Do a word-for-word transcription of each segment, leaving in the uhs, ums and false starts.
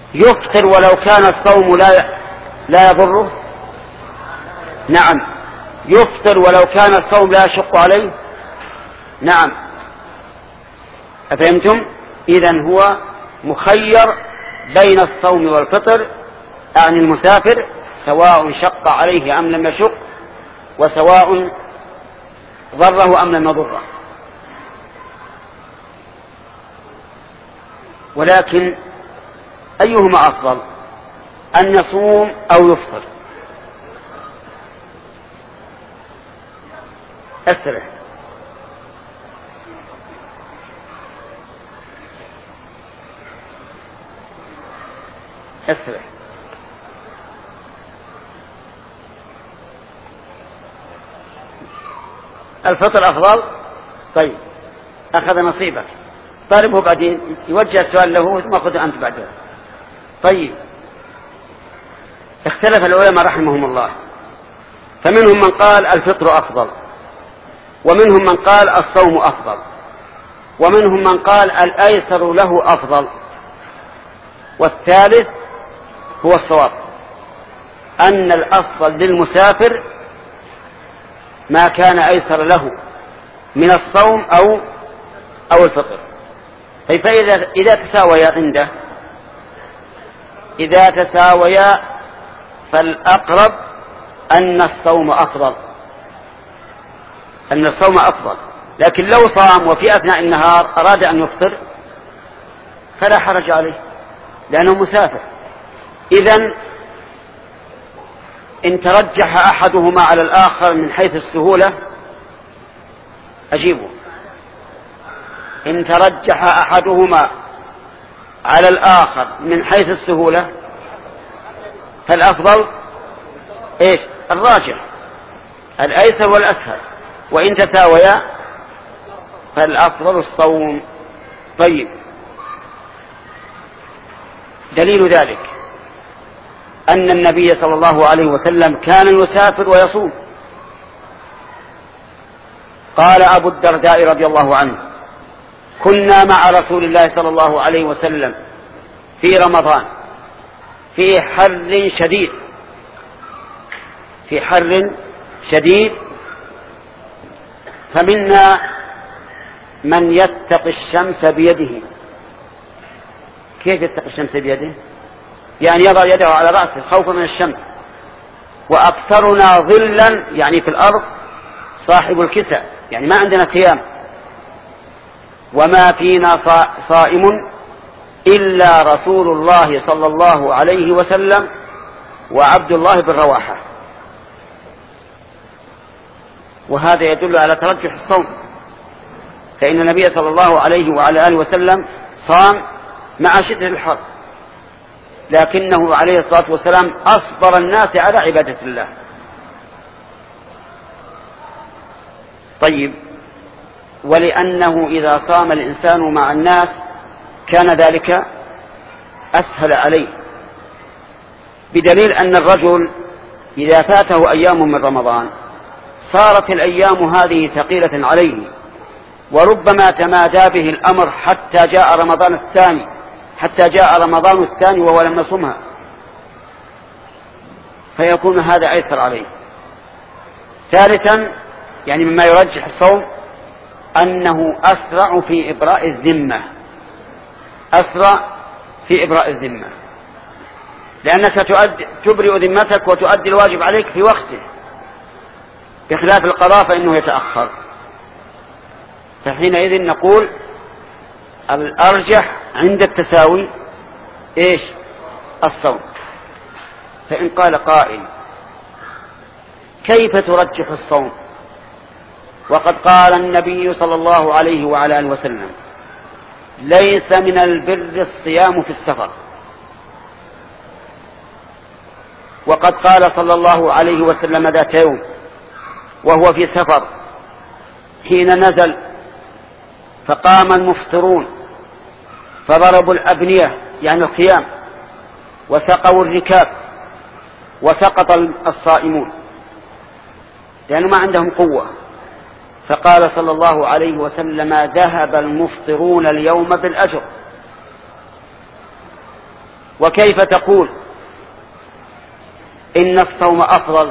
يفطر ولو كان الصوم لا لا يضره؟ نعم. يفطر ولو كان الصوم لا يشق عليه؟ نعم. أفهمتم؟ إذن هو مخير بين الصوم والفطر عن المسافر، سواء شق عليه أم لم يشق، وسواء ضره أم لم يضره. ولكن أيهما أفضل، أن يصوم أو يفطر؟ أسرع. أسرع. الفطر أفضل. طيب، أخذ نصيبك، طالبه بعدين يوجه السؤال له ثم خذ أنت بعدها. طيب، اختلف العلماء رحمهم الله، فمنهم من قال الفطر أفضل، ومنهم من قال الصوم أفضل، ومنهم من قال الأيسر له أفضل، والثالث هو الصواب، أن الأفضل للمسافر ما كان أيسر له من الصوم أو أو الفطر. فإذا إذا تساويا عنده إذا تساويا فالأقرب أن الصوم أفضل، أن الصوم أفضل. لكن لو صام وفي أثناء النهار أراد أن يفطر فلا حرج عليه لأنه مسافر. إذن إن ترجح أحدهما على الآخر من حيث السهولة أجيبه. إن ترجح أحدهما على الآخر من حيث السهولة فالأفضل إيش؟ الراجح، الأيسر والأسهل. وإن تساويا فالأفضل الصوم. طيب، دليل ذلك أن النبي صلى الله عليه وسلم كان يسافر ويصوم. قال أبو الدرداء رضي الله عنه: كنا مع رسول الله صلى الله عليه وسلم في رمضان في حر شديد في حر شديد فمنا من يتقي الشمس بيده. كيف يتقي الشمس بيده؟ يعني يضع يده على رأسه خوفا من الشمس. وأكثرنا ظلا يعني في الأرض صاحب الكسى، يعني ما عندنا قيام. وما فينا صائم إلا رسول الله صلى الله عليه وسلم وعبد الله بن رواحة. وهذا يدل على ترجح الصوم، فإن النبي صلى الله عليه وعلى آله وسلم صام مع شدة الحر، لكنه عليه الصلاة والسلام أصبر الناس على عبادة الله. طيب، ولأنه إذا صام الإنسان مع الناس كان ذلك أسهل عليه، بدليل أن الرجل إذا فاته أيام من رمضان صارت الأيام هذه ثقيلة عليه، وربما تمادى به الأمر حتى جاء رمضان الثاني حتى جاء رمضان الثاني وهو لم يصمها، فيكون هذا أيسر عليه. ثالثا، يعني مما يرجح الصوم أنه أسرع في إبراء الذمة أسرع في إبراء الذمة لأنك تبرئ ذمتك وتؤدي الواجب عليك في وقته، بخلاف القضاء فإنه يتأخر. فحينئذ نقول الأرجح عند التساوي إيش؟ الصوم. فإن قال قائل: كيف ترجح الصوم وقد قال النبي صلى الله عليه وعلى آله وسلم: ليس من البر الصيام في السفر، وقد قال صلى الله عليه وسلم ذات يوم وهو في سفر حين نزل فقام المفطرون فضربوا الأبنية يعني القيام وسقوا الركاب وسقط الصائمون لأنه ما عندهم قوة، فقال صلى الله عليه وسلم: ذهب المفطرون اليوم بالأجر. وكيف تقول إن الصوم أفضل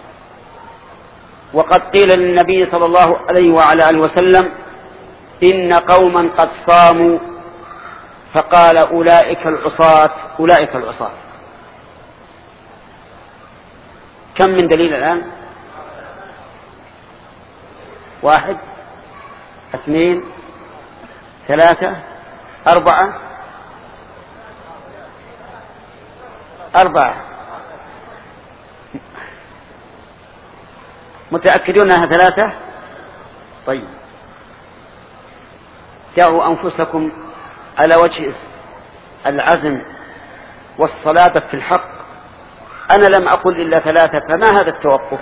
وقد قيل للنبي صلى الله عليه وعلى آله وسلم إن قوما قد صاموا فقال أولئك العصاة أولئك العصاة. كم من دليل الآن؟ واحد، اثنين، ثلاثة، أربعة، أربعة. متأكدون أنها ثلاثة؟ طيب، دعوا أنفسكم على وجه العزم والصلابة في الحق. أنا لم أقل إلا ثلاثة، فما هذا التوقف؟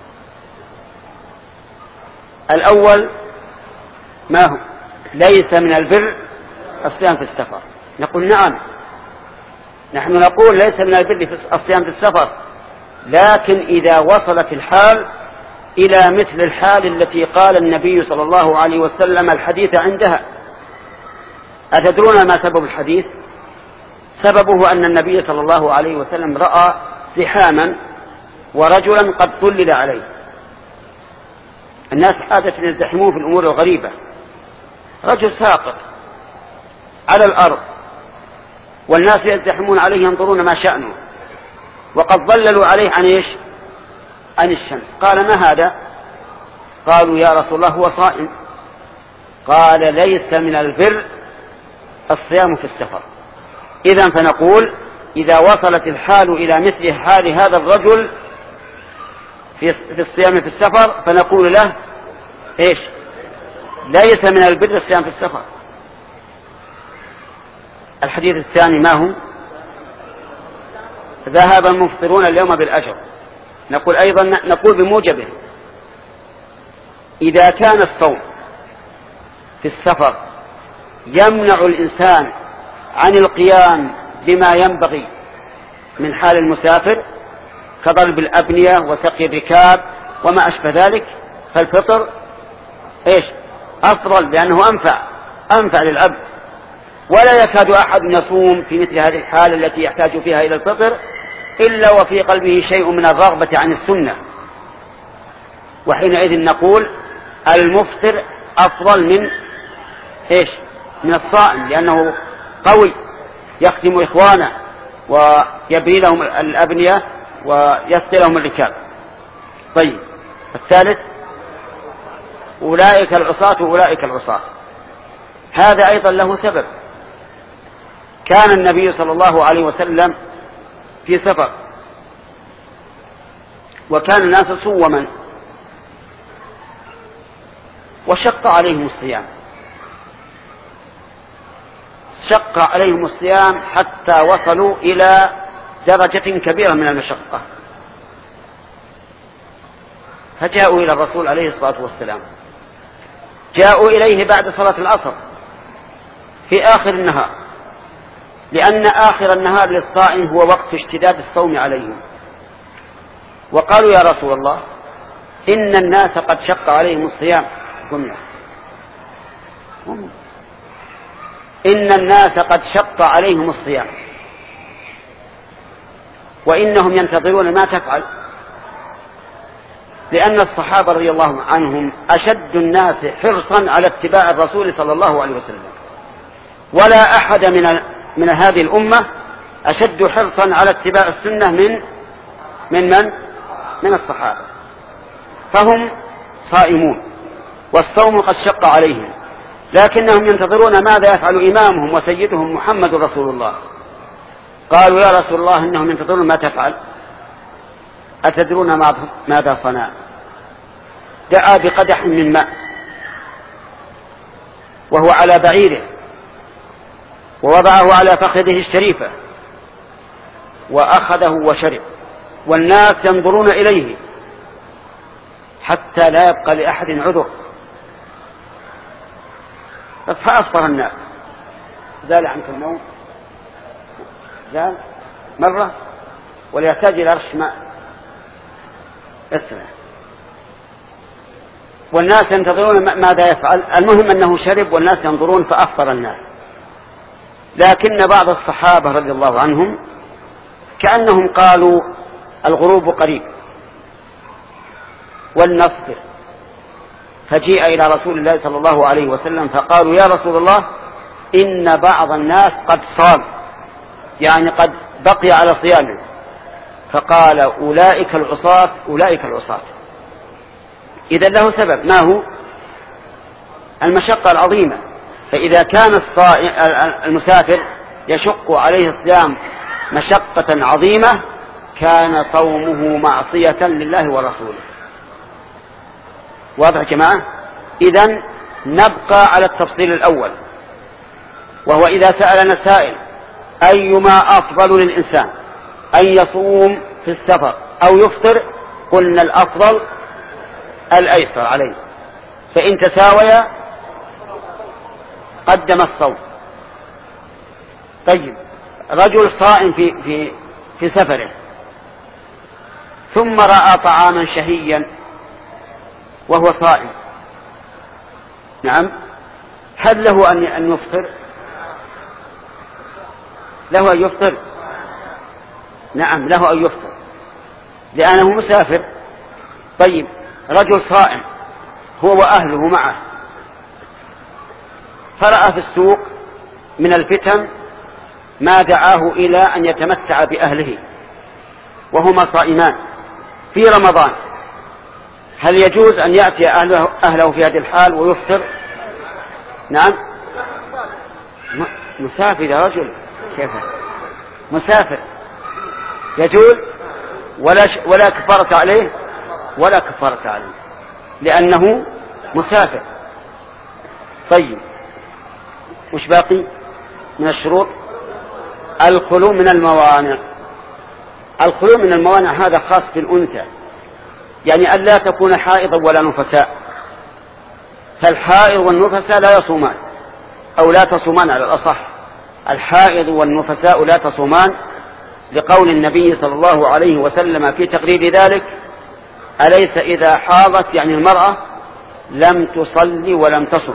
الأول ما هو؟ ليس من البر الصيام في السفر. نقول نعم، نحن نقول ليس من البر في الصيام في السفر، لكن إذا وصلت الحال إلى مثل الحال التي قال النبي صلى الله عليه وسلم الحديث عندها. أتدرون ما سبب الحديث؟ سببه أن النبي صلى الله عليه وسلم رأى زحاما ورجلا قد ظلل عليه. الناس عادة يزدحمون في الأمور الغريبة، رجل ساقط على الأرض والناس يزدحمون عليه ينظرون ما شأنه، وقد ظللوا عليه عن إيش؟ عن الشمس. قال ما هذا؟ قالوا يا رسول الله هو صائم. قال ليس من البر الصيام في السفر. إذن فنقول إذا وصلت الحال إلى مثل حال هذا الرجل في الصيام في السفر فنقول له إيش؟ ليس من البر الصيام في السفر. الحديث الثاني ما هو؟ ذهب المفطرون اليوم بالأجر. نقول أيضا نقول بموجبه إذا كان الصوم في السفر يمنع الإنسان عن القيام بما ينبغي من حال المسافر كضرب الأبنية وسقي الركاب وما أشبه ذلك، فالفطر إيش؟ أفضل، لأنه أنفع أنفع للعبد. ولا يكاد أحد يصوم في مثل هذه الحالة التي يحتاج فيها إلى الفطر إلا وفي قلبه شيء من الرغبة عن السنة، وحينئذ نقول المفطر أفضل من إيش؟ من الصائم، لأنه قوي يخدم إخوانه ويبني لهم الأبنية ويسقي لهم الركاب. طيب، الثالث أولئك العصاة أولئك العصاة. هذا أيضا له سبب. كان النبي صلى الله عليه وسلم في سفر وكان الناس صوما وشق عليهم الصيام، شق عليهم الصيام حتى وصلوا إلى درجة كبيرة من المشقة، فجاءوا إلى الرسول عليه الصلاة والسلام. جاءوا إليه بعد صلاة العصر في آخر النهار، لأن آخر النهار للصائم هو وقت اشتداد الصوم عليهم، وقالوا يا رسول الله إن الناس قد شق عليهم الصيام. قلنا إن الناس قد شق عليهم الصيام وإنهم ينتظرون ما تفعل، لأن الصحابة رضي الله عنهم أشد الناس حرصا على اتباع الرسول صلى الله عليه وسلم، ولا أحد من من هذه الأمة أشد حرصا على اتباع السنة من من من من الصحابة. فهم صائمون والصوم قد شق عليهم، لكنهم ينتظرون ماذا يفعل إمامهم وسيدهم محمد رسول الله. قالوا يا رسول الله إنهم ينتظرون ما تفعل. أتدرون ماذا صنع؟ دعا بقدح من ماء وهو على بعيره ووضعه على فخذه الشريفة وأخذه وشرب، والناس ينظرون إليه حتى لا يبقى لأحد عذر، فأفطر الناس. زال عنك النوم؟ زال مرة وليحتاج إلى رش ماء اسمع. والناس ينتظرون ماذا يفعل. المهم أنه شرب والناس ينظرون فأفطر الناس. لكن بعض الصحابة رضي الله عنهم كأنهم قالوا الغروب قريب ولنصبر، فجيء إلى رسول الله صلى الله عليه وسلم فقالوا يا رسول الله إن بعض الناس قد صام، يعني قد بقي على صيامه، فقال أولئك العصاة أولئك العصاة. إذا له سبب، ما هو؟ المشقة العظيمة. فإذا كان المسافر يشق عليه الصيام مشقة عظيمة كان صومه معصية لله ورسوله. واضح يا جماعة؟ إذن نبقى على التفصيل الأول، وهو إذا سألنا سائل أيما أفضل للإنسان أن يصوم في السفر أو يفطر، قلنا الأفضل الأيسر عليه، فإن تساويا قدم الصوم. طيب، رجل صائم في, في, في سفره ثم رأى طعاما شهيا وهو صائم، نعم، هل له أن يفطر؟ له أن يفطر؟ نعم له أن يفطر لأنه مسافر. طيب، رجل صائم هو وأهله معه، فرأى في السوق من الفتن ما دعاه إلى أن يتمتع بأهله وهما صائمان في رمضان، هل يجوز أن يأتي أهله, أهله في هذه الحال ويفطر؟ نعم، مسافر يا رجل، كيف مسافر يجوز ولا, ولا كفارة عليه ولا كفارة عليه لأنه مسافر. طيب، وش باقي من الشروط؟ الخلو من الموانع. الخلو من الموانع هذا خاص بالأنثى، يعني أن لا تكون حائضا ولا نفساء، فالحائض والنفساء لا يصومان أو لا تصومان على الأصح. الحائض والنفساء لا تصومان لقول النبي صلى الله عليه وسلم في تقرير ذلك: أليس إذا حاضت يعني المرأة لم تصلي ولم تصم.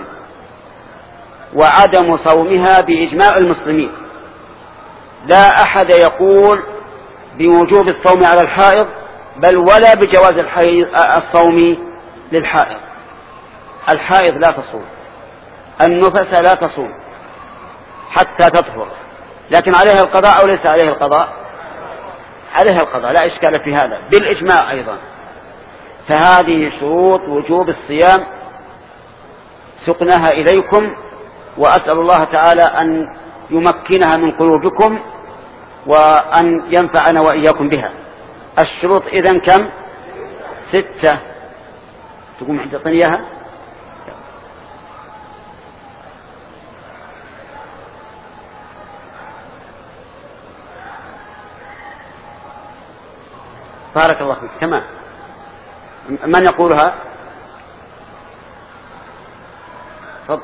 وعدم صومها بإجماع المسلمين، لا أحد يقول بوجوب الصوم على الحائض بل ولا بجواز الصوم للحائض. الحائض لا تصوم، النفس لا تصوم حتى تطهر، لكن عليها القضاء أو ليس عليها القضاء؟ عليها القضاء، لا إشكال في هذا بالإجماع أيضا. فهذه شروط وجوب الصيام سقناها إليكم، وأسأل الله تعالى أن يمكنها من قلوبكم وأن ينفعنا وإياكم بها. الشروط إذن كم؟ ستة. تقوم عند طنيها بارك الله فيك. تمام. من يقولها؟ تفضل.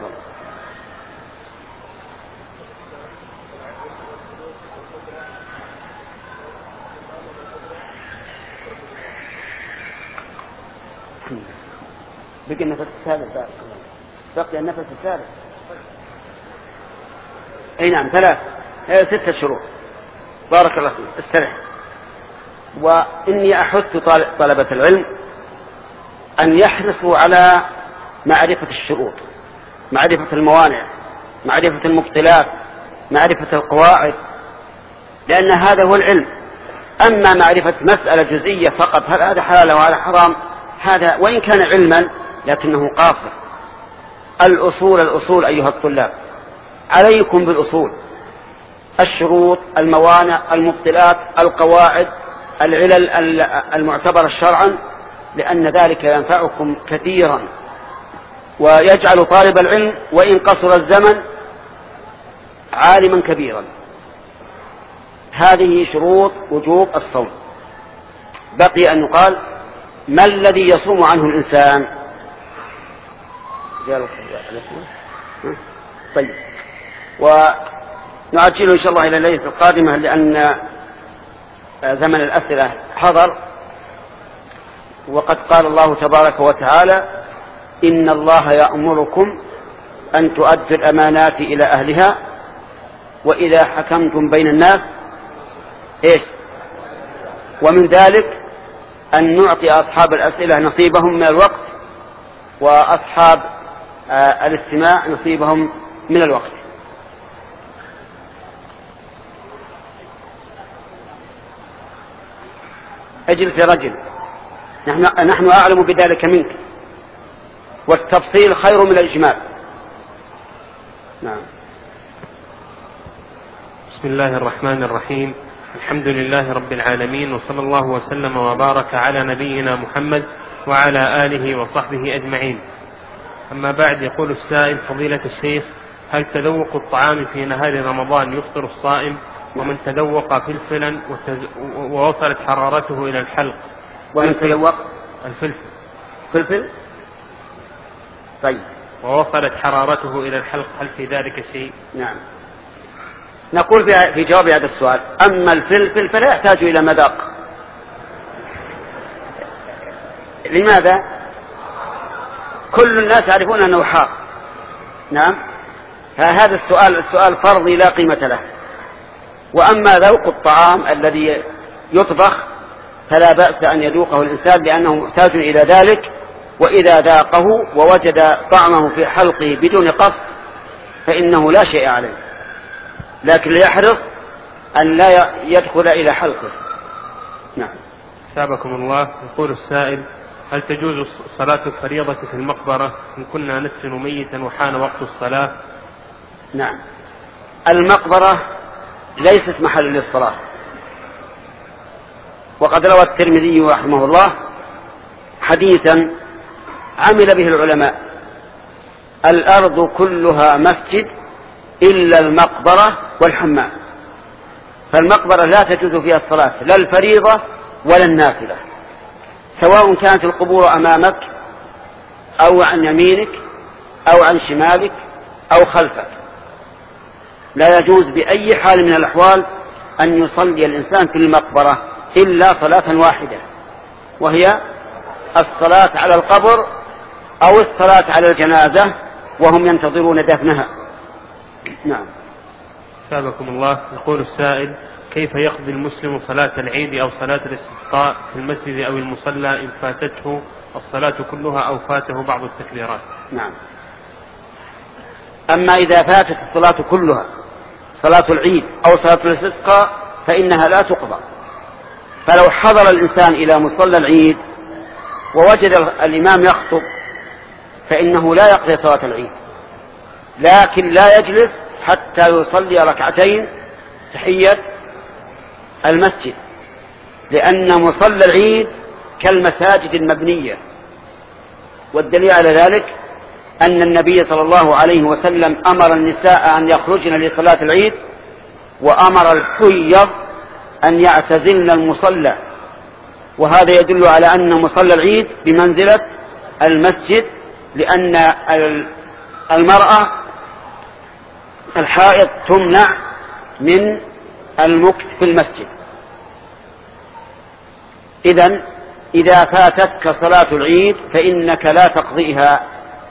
بقي النفس الثالث، بقي النفس الثالث. اي نعم، ثلاث ستة شروط. بارك الله فيك، استرح. وإني أحث طلبة العلم أن يحرصوا على معرفة الشروط، معرفة الموانع، معرفة المبطلات، معرفة القواعد، لأن هذا هو العلم. أما معرفة مسألة جزئية فقط، هل هذا حلال وهذا حرام، هذا وإن كان علما لكنه قاصر. الأصول الأصول أيها الطلاب، عليكم بالأصول، الشروط، الموانع، المبطلات، القواعد، العلل المعتبرة شرعا، لأن ذلك ينفعكم كثيرا ويجعل طالب العلم وإن قصر الزمن عالما كبيرا. هذه شروط وجوب الصوم. بقي أن يقال ما الذي يصوم عنه الإنسان؟ طيب، ونعجل إن شاء الله إلى الليلة القادمة لأن زمن الأسئلة حضر. وقد قال الله تبارك وتعالى: إن الله يأمركم أن تؤدوا الأمانات إلى أهلها وإذا حكمتم بين الناس إيش؟ ومن ذلك أن نعطي أصحاب الأسئلة نصيبهم من الوقت، وأصحاب آه الاستماع نصيبهم من الوقت. اجلس يا رجل، نحن, نحن أعلم بذلك منك، والتفصيل خير من الإجمال. نعم. بسم الله الرحمن الرحيم. الحمد لله رب العالمين، وصلى الله وسلم وبارك على نبينا محمد وعلى آله وصحبه أجمعين. أما بعد، يقول السائل: فضيلة الشيخ، هل تذوق الطعام في نهار رمضان يفطر الصائم؟ ومن تذوق فلفلا ووصلت حرارته إلى الحلق. ومن تذوق الفلفل فلفل طيب ووصلت حرارته إلى الحلق، هل في ذلك شيء؟ نعم. نقول في جواب هذا السؤال: أما الفلفل فلا يحتاج إلى مذاق. لماذا؟ كل الناس يعرفون أنه حار. نعم. هذا السؤال السؤال فرضي لا قيمة له. وأما ذوق الطعام الذي يطبخ فلا بأس أن يذوقه الإنسان، لأنه محتاج إلى ذلك، وإذا ذاقه ووجد طعمه في حلقه بدون قصد فإنه لا شيء عليه، لكن ليحرص أن لا يدخل إلى حلقه. نعم. ثابكم الله. يقول السائل: هل تجوز صلاة الفريضة في المقبرة إن كنا ندفن ميتا وحان وقت الصلاة؟ نعم. المقبرة ليست محل للصلاة، وقد روى الترمذي رحمه الله حديثا عمل به العلماء: الأرض كلها مسجد إلا المقبرة والحمام. فالمقبرة لا تجوز فيها الصلاة، لا الفريضة ولا النافلة، سواء كانت القبور أمامك أو عن يمينك أو عن شمالك أو خلفك. لا يجوز بأي حال من الأحوال أن يصلي الإنسان في المقبرة إلا صلاة واحدة، وهي الصلاة على القبر أو الصلاة على الجنازة وهم ينتظرون دفنها. نعم. ثابكم الله. يقول السائل: كيف يقضي المسلم صلاة العيد أو صلاة الاستسقاء في المسجد أو المصلى إن فاتته الصلاة كلها أو فاته بعض التكبيرات؟ نعم. أما إذا فاتت الصلاة كلها، صلاة العيد أو صلاة الاستسقاء، فإنها لا تقضى. فلو حضر الإنسان إلى مصلى العيد ووجد الإمام يخطب فإنه لا يقضي صلاة العيد، لكن لا يجلس حتى يصلي ركعتين تحية المسجد، لأن مصلى العيد كالمساجد المبنية. والدليل على ذلك أن النبي صلى الله عليه وسلم أمر النساء أن يخرجن لصلاة العيد، وأمر الحيض أن يعتزلن المصلى، وهذا يدل على أن مصلى العيد بمنزلة المسجد، لأن المرأة الحائض تمنع من المكث في المسجد. إذن إذا فاتتك صلاة العيد فإنك لا تقضيها.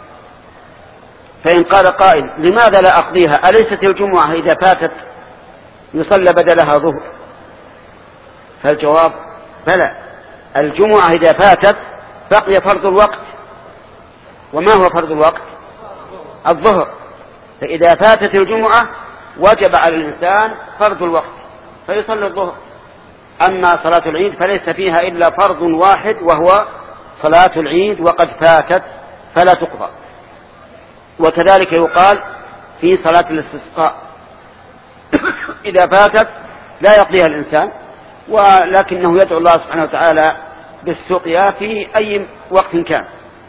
فإن قال قائل: لماذا لا أقضيها؟ أليست الجمعة إذا فاتت يصلى بدلها ظهر؟ فالجواب: بلى، الجمعة إذا فاتت بقي فرض الوقت. وما هو فرض الوقت؟ الظهر. فإذا فاتت الجمعة وجب على الإنسان فرض الوقت فيصلي الظهر. أما صلاة العيد فليس فيها إلا فرض واحد، وهو صلاة العيد، وقد فاتت فلا تقضى. وكذلك يقال في صلاة الاستسقاء إذا فاتت لا يقضيها الإنسان، ولكنه يدعو الله سبحانه وتعالى بالسقيا في أي وقت كان.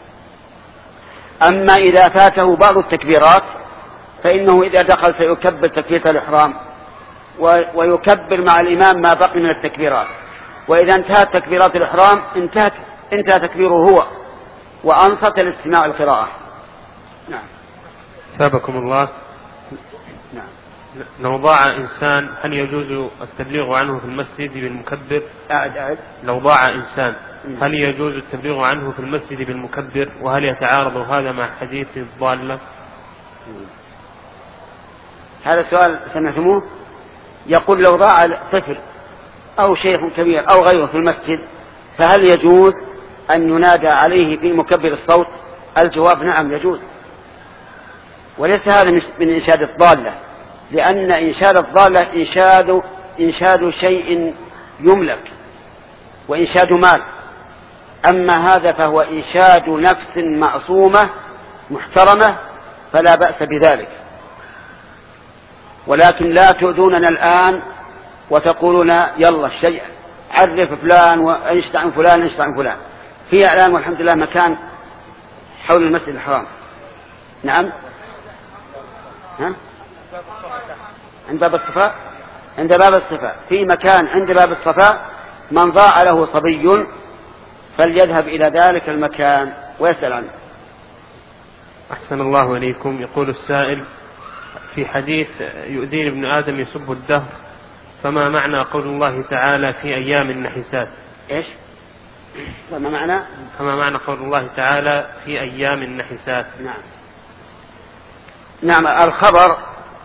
أما إذا فاته بعض التكبيرات فإنه إذا دخل سيكبر تكبيرة الإحرام ويكبر مع الإمام ما بقي من التكبيرات، وإذا انتهت تكبيرات الإحرام انتهت انتهى تكبيره هو وأنصت لاستماع القراءة. نعم. ثابكم الله. نعم. لو ضاع إنسان هل يجوز التبليغ عنه في المسجد بالمكبر؟ أعد أعد. لو ضاع إنسان هل يجوز التبليغ عنه في المسجد بالمكبر؟ وهل يتعارض هذا مع حديث الضالة؟ هذا السؤال سمعتموه؟ يقول لو ضاع طفل أو شيخ كبير أو غيره في المسجد فهل يجوز أن ينادى عليه في مكبر الصوت؟ الجواب نعم يجوز، وليس هذا من إنشاد الضالة، لأن إنشاد الضالة إنشاد, إنشاد شيء يملك وإنشاد مال، أما هذا فهو إنشاد نفس معصومة محترمة فلا بأس بذلك. ولكن لا تؤذوننا الآن وتقولون يلا الشيء عرف فلان وانشط عن فلان انشط عن فلان. في الآن والحمد لله مكان حول المسجد الحرام. نعم. ها؟ عند باب الصفاء، عند باب الصفاء في مكان عند باب الصفاء من ضاع له صبي فليذهب إلى ذلك المكان ويسأل عنه. أحسن الله إليكم. يقول السائل: في حديث يؤذين ابن آدم يسب الدهر، فما معنى قول الله تعالى في أيام النحسات؟ إيش؟ فما معنى؟ فما معنى قول الله تعالى في أيام النحسات؟ نعم. نعم، الخبر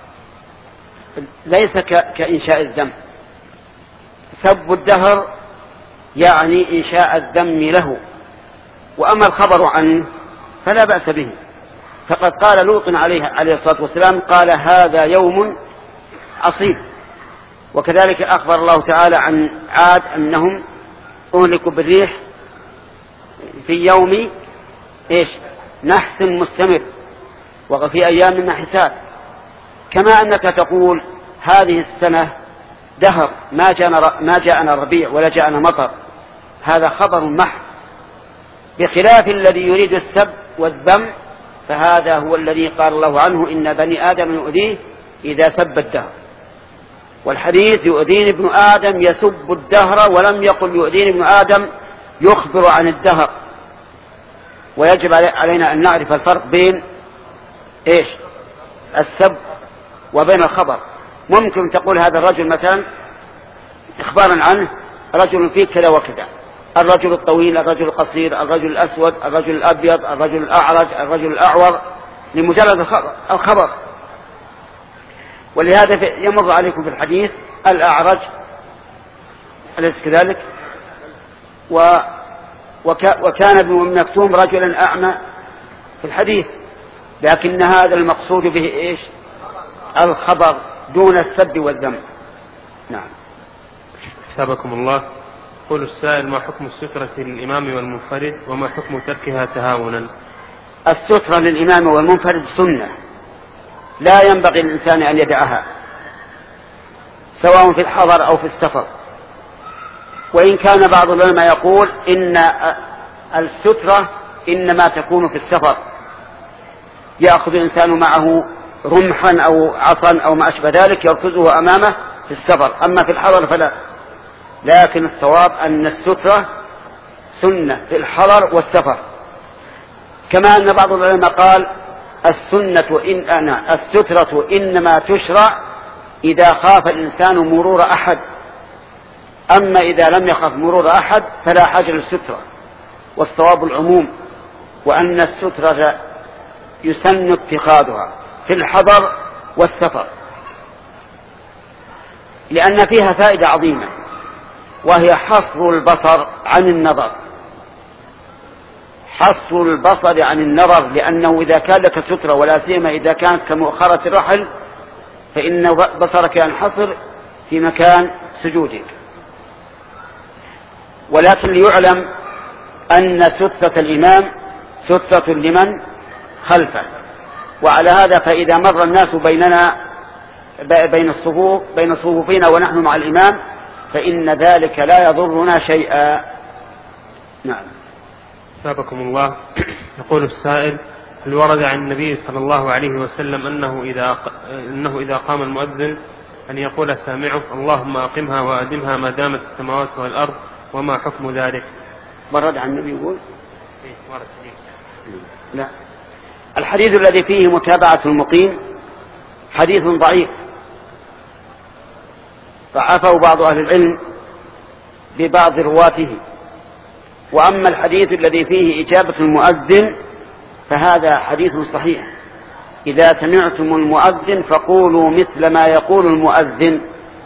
ليس كإنشاء الذم. سب الدهر يعني إنشاء الذم له، وأما الخبر عنه فلا بأس به. فقد قال لوط عليه, عليه الصلاة والسلام قال هذا يوم عصيب. وكذلك أخبر الله تعالى عن عاد أنهم أهلكوا بالريح في يوم إيش؟ نحس مستمر، وفي أيام النحسات. كما أنك تقول هذه السنة دهر ما جاءنا, ما جاءنا ربيع ولا جاءنا مطر، هذا خبر محض، بخلاف الذي يريد السب والذم فهذا هو الذي قال الله عنه إن بني آدم يؤذيه إذا سب الدهر. والحديث يؤذين ابن آدم يسب الدهر، ولم يقل يؤذين ابن آدم يخبر عن الدهر. ويجب علينا أن نعرف الفرق بين إيش؟ السب وبين الخبر. ممكن تقول هذا الرجل مثلا إخبارا عنه رجل فيه كذا وكذا، الرجل الطويل، الرجل القصير، الرجل الأسود، الرجل الأبيض، الرجل الأعرج، الرجل الأعور، لمجرد الخبر. ولهذا يمر عليكم في الحديث الأعرج أليس كذلك؟ و وكان ابن أم مكتوم رجلا أعمى في الحديث، لكن هذا المقصود به إيش؟ الخبر دون السب والذم. نعم. حسابكم الله. يقول السائل: ما حكم السترة للإمام والمنفرد وما حكم تركها تهاونا؟ السترة للإمام والمنفرد سنة لا ينبغي للإنسان أن يدعها سواء في الحضر أو في السفر. وإن كان بعض العلماء يقول إن السترة إنما تكون في السفر، يأخذ الإنسان معه رمحا أو عصا أو ما أشبه ذلك يركزه أمامه في السفر، أما في الحضر فلا. لكن الصواب أن السترة سنة في الحضر والسفر. كما أن بعض العلماء قال السنة إن أنا السترة إنما تشرع إذا خاف الإنسان مرور أحد، أما إذا لم يخف مرور أحد فلا حاجة للسترة. والصواب العموم، وأن السترة يسن اتخاذها في الحضر والسفر، لأن فيها فائدة عظيمة، وهي حصر البصر عن النظر. حصر البصر عن النظر، لأنه إذا كان لك سترة ولا سيما إذا كانت كمؤخرة الرحل فإن بصرك ينحصر في مكان سجودك. ولكن ليعلم أن سترة الإمام سترة لمن خلفه، وعلى هذا فإذا مر الناس بيننا بين الصفوف بين صفوفنا ونحن مع الإمام فإن ذلك لا يضرنا شيئا. نعم. سابقكم الله. يقول السائل: هل ورد عن النبي صلى الله عليه وسلم أنه إذا أنه إذا قام المؤذن أن يقول سامعه اللهم أقمها وأدمها ما دامت السماوات والأرض، وما حكم ذلك؟ ورد عن النبي يقول؟ لا، الحديث الذي فيه متابعة المقيم حديث ضعيف ضعفه بعض أهل العلم ببعض رواته. وأما الحديث الذي فيه إجابة المؤذن فهذا حديث صحيح، إذا سمعتم المؤذن فقولوا مثل ما يقول المؤذن.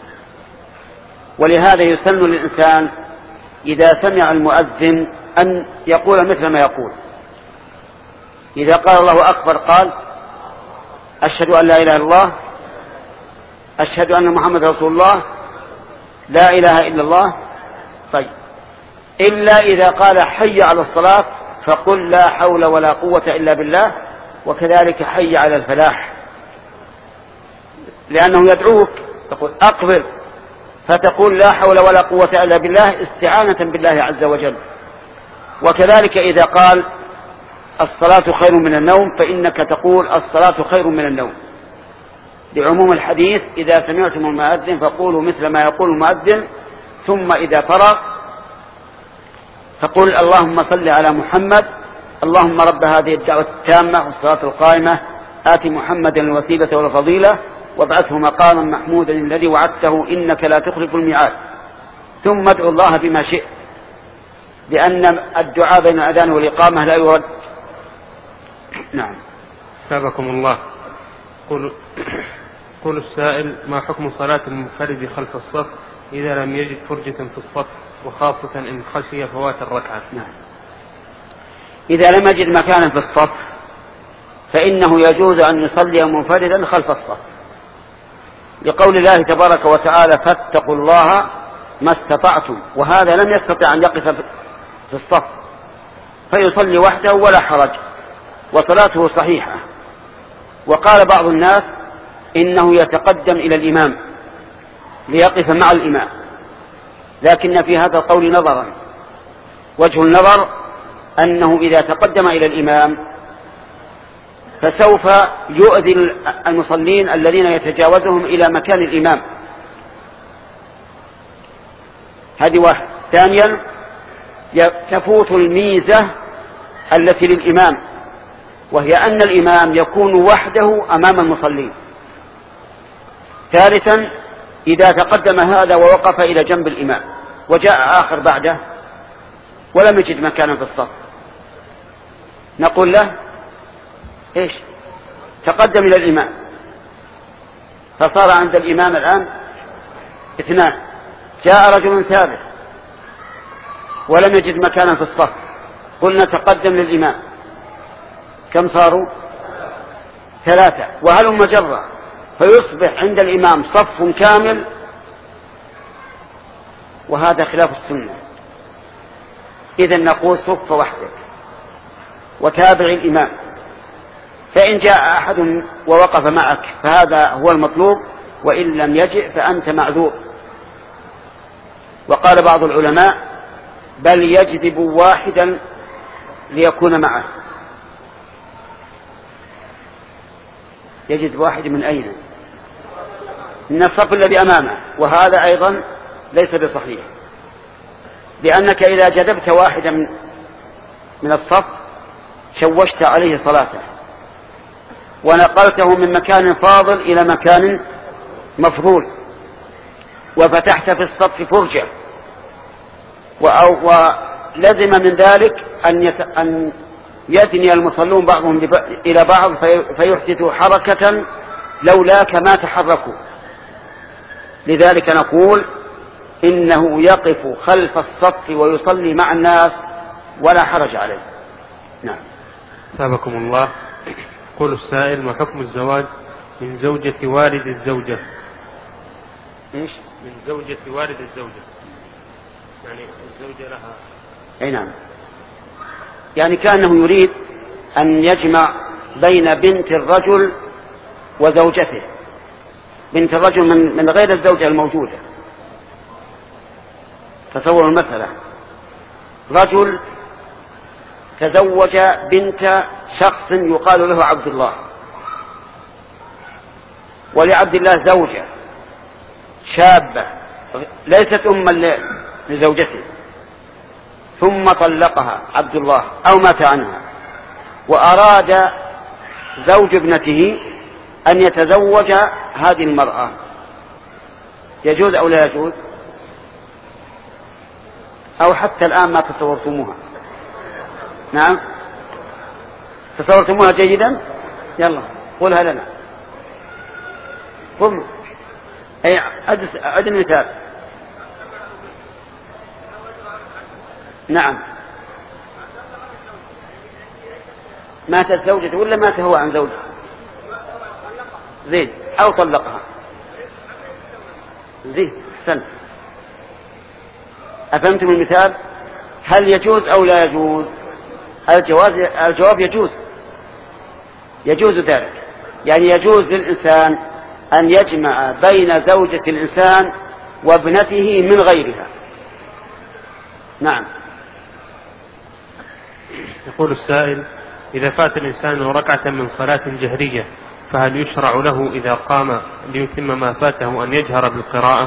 ولهذا يسن للإنسان إذا سمع المؤذن أن يقول مثل ما يقول. إذا قال الله أكبر قال أشهد أن لا إله إلا الله، أشهد أن محمد رسول الله، لا إله إلا الله. طيب، إلا إذا قال حي على الصلاة فقل لا حول ولا قوة إلا بالله، وكذلك حي على الفلاح، لأنه يدعوك تقول أقبل، فتقول لا حول ولا قوة إلا بالله استعانة بالله عز وجل. وكذلك إذا قال الصلاة خير من النوم فإنك تقول الصلاة خير من النوم، لعموم الحديث إذا سمعتم المؤذن فقولوا مثل ما يقول المؤذن، ثم إذا فرغ فقل اللهم صل على محمد، اللهم رب هذه الدعوة التامة والصلاة القائمة آت محمدا الوسيلة والفضيلة وابعثه مقاما محمودا الذي وعدته إنك لا تخلف الميعاد. ثم ادعوا الله بما شئت، لأن الدعاء بين الأذان والإقامة لا يرد. نعم. سابقكم الله. قل قل السائل: ما حكم صلاة المنفرد خلف الصف إذا لم يجد فرجة في الصف، وخاصة إن خشي فوات الركعة؟ نعم. إذا لم يجد مكانا في الصف فإنه يجوز أن يصلي منفردا خلف الصف، لقول الله تبارك وتعالى فاتقوا الله ما استطعتم، وهذا لم يستطع أن يقف في الصف فيصلي وحده ولا حرج وصلاته صحيحة. وقال بعض الناس إنه يتقدم إلى الإمام ليقف مع الإمام، لكن في هذا القول نظرا. وجه النظر أنه إذا تقدم إلى الإمام فسوف يؤذي المصلين الذين يتجاوزهم إلى مكان الإمام. هذه واحد. ثانيا تفوت الميزة التي للإمام، وهي أن الإمام يكون وحده أمام المصلين. ثالثا إذا تقدم هذا ووقف إلى جنب الإمام وجاء آخر بعده ولم يجد مكانا في الصف، نقول له إيش؟ تقدم إلى الإمام، فصار عند الإمام الآن اثنان، جاء رجل ثالث ولم يجد مكانا في الصف، قلنا تقدم للإمام، كم صاروا؟ ثلاثة، وهلم جرة، فيصبح عند الإمام صف كامل، وهذا خلاف السنة. إذن نقول صف وحدك وتابع الإمام، فإن جاء أحد ووقف معك فهذا هو المطلوب، وإن لم يجئ فأنت معذور. وقال بعض العلماء بل يجذب واحدا ليكون معه. يجذب واحد من أين؟ من الصف الذي أمامه، وهذا أيضا ليس بصحيح، لأنك إذا جذبت واحدا من الصف شوشت عليه صلاته ونقلته من مكان فاضل إلى مكان مفضول، وفتحت في الصف فرجة، ولزم من ذلك أن, يت... أن يثني المصلون بعضهم إلى بعض فيحدثوا حركة لولاك ما تحركوا. لذلك نقول إنه يقف خلف الصف ويصلي مع الناس ولا حرج عليه. نعم. سابقكم الله. قول السائل: ما حكم الزواج من زوجة والد الزوجة؟ إيش؟ من زوجة والد الزوجة، يعني الزوجة لها. أي نعم، يعني كأنه يريد أن يجمع بين بنت الرجل وزوجته، بنت الرجل من, من غير الزوجة الموجودة. تصور المسألة: رجل تزوج بنت شخص يقال له عبد الله، ولعبد الله زوجة شابة ليست أما لزوجته، ثم طلقها عبد الله أو مات عنها، وأراد زوج ابنته أن يتزوج هذه المرأة، يجوز أو لا يجوز؟ أو حتى الآن ما تصورتموها؟ نعم، تصورتموها جيدا؟ يلا قلها لنا. قم أي عد المثال. نعم. ماتت زوجته ولا مات هو عن زوجته؟ زين. أو طلقها. زين. سن. أفهمتم المثال؟ هل يجوز أو لا يجوز؟ الجواز الجواب يجوز. يجوز ذلك، يعني يجوز للإنسان أن يجمع بين زوجة الإنسان وابنته من غيرها. نعم. يقول السائل: إذا فات الإنسان ركعة من صلاة جهرية فهل يشرع له إذا قام ليتم ما فاته أن يجهر بالقراءة؟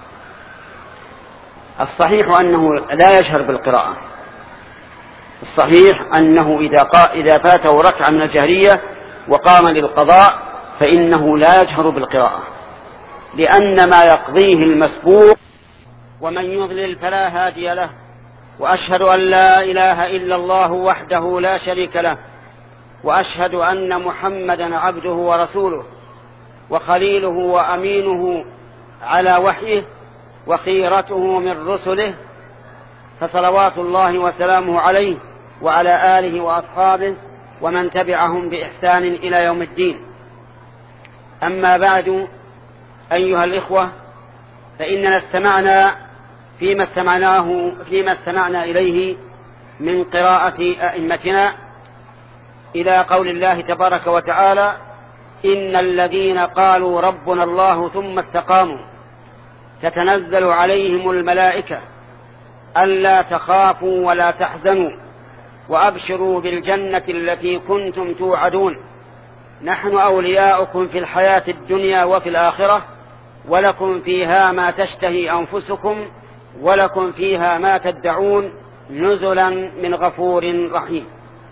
الصحيح أنه لا يجهر بالقراءة. الصحيح أنه إذا, قا... إذا فاته ركعة من الجهرية وقام للقضاء فإنه لا يجهر بالقراءة، لأن ما يقضيه المسبوق. ومن يضلل فلا هادي له، وأشهد أن لا إله إلا الله وحده لا شريك له، وأشهد أن محمدا عبده ورسوله وخليله وأمينه على وحيه وخيرته من رسله، فصلوات الله وسلامه عليه وعلى آله وأصحابه ومن تبعهم بإحسان إلى يوم الدين. أما بعد، أيها الإخوة، فإننا استمعنا فيما استمعناه فيما استمعنا إليه من قراءة أئمتنا إلى قول الله تبارك وتعالى: إن الذين قالوا ربنا الله ثم استقاموا تتنزل عليهم الملائكة ألا تخافوا ولا تحزنوا وأبشروا بالجنة التي كنتم توعدون، نحن أولياؤكم في الحياة الدنيا وفي الآخرة، ولكم فيها ما تشتهي أنفسكم ولكم فيها ما تدعون، نزلا من غفور رحيم.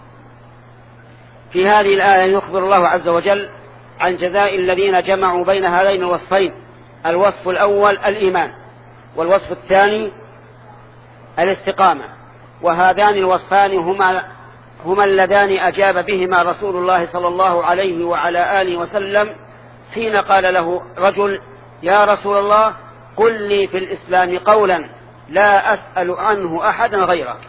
في هذه الآية يخبر الله عز وجل عن جزاء الذين جمعوا بين هذين الوصفين: الوصف الأول الإيمان، والوصف الثاني الاستقامة. وهذان الوصفان هما, هما اللذان أجاب بهما رسول الله صلى الله عليه وعلى آله وسلم حين قال له رجل: يا رسول الله، قل لي في الإسلام قولا لا أسأل عنه أحدا غيرك،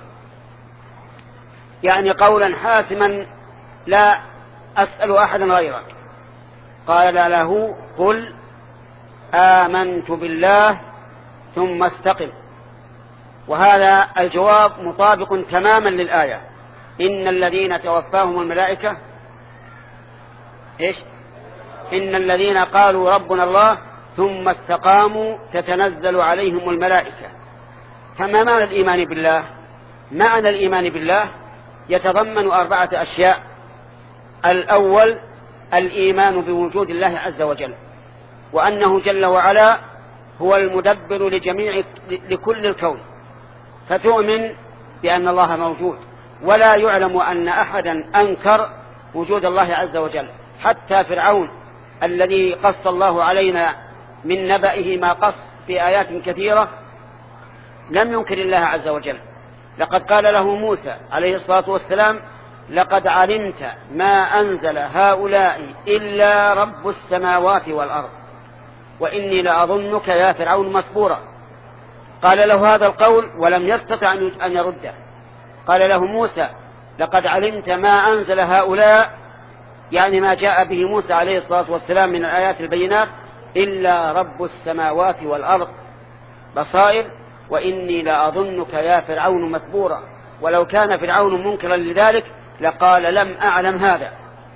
يعني قولا حاسما لا أسأل أحدا غيرك. قال له: قل آمنت بالله ثم استقم. وهذا الجواب مطابق تماما للآية: إن الذين توفاهم الملائكة إيش؟ إن الذين قالوا ربنا الله ثم استقاموا تتنزل عليهم الملائكة. فما معنى الإيمان بالله؟ معنى الإيمان بالله يتضمن أربعة أشياء. الأول الإيمان بوجود الله عز وجل، وأنه جل وعلا هو المدبر لجميع لكل الكون، فتؤمن بأن الله موجود، ولا يعلم أن أحدا أنكر وجود الله عز وجل. حتى فرعون الذي قص الله علينا من نبأه ما قص في آيات كثيرة لم ينكر الله عز وجل. لقد قال له موسى عليه الصلاة والسلام: لقد علمت ما أنزل هؤلاء إلا رب السماوات والأرض وإني لأظنك يا فرعون مثبورا. قال له هذا القول ولم يستطع أن يرده. قال له موسى: لقد علمت ما أنزل هؤلاء، يعني ما جاء به موسى عليه الصلاة والسلام من الآيات البينات، إلا رب السماوات والأرض بصائر وإني لأظنك يا فرعون مثبورا. ولو كان فرعون منكرا لذلك لقال: لم أعلم هذا.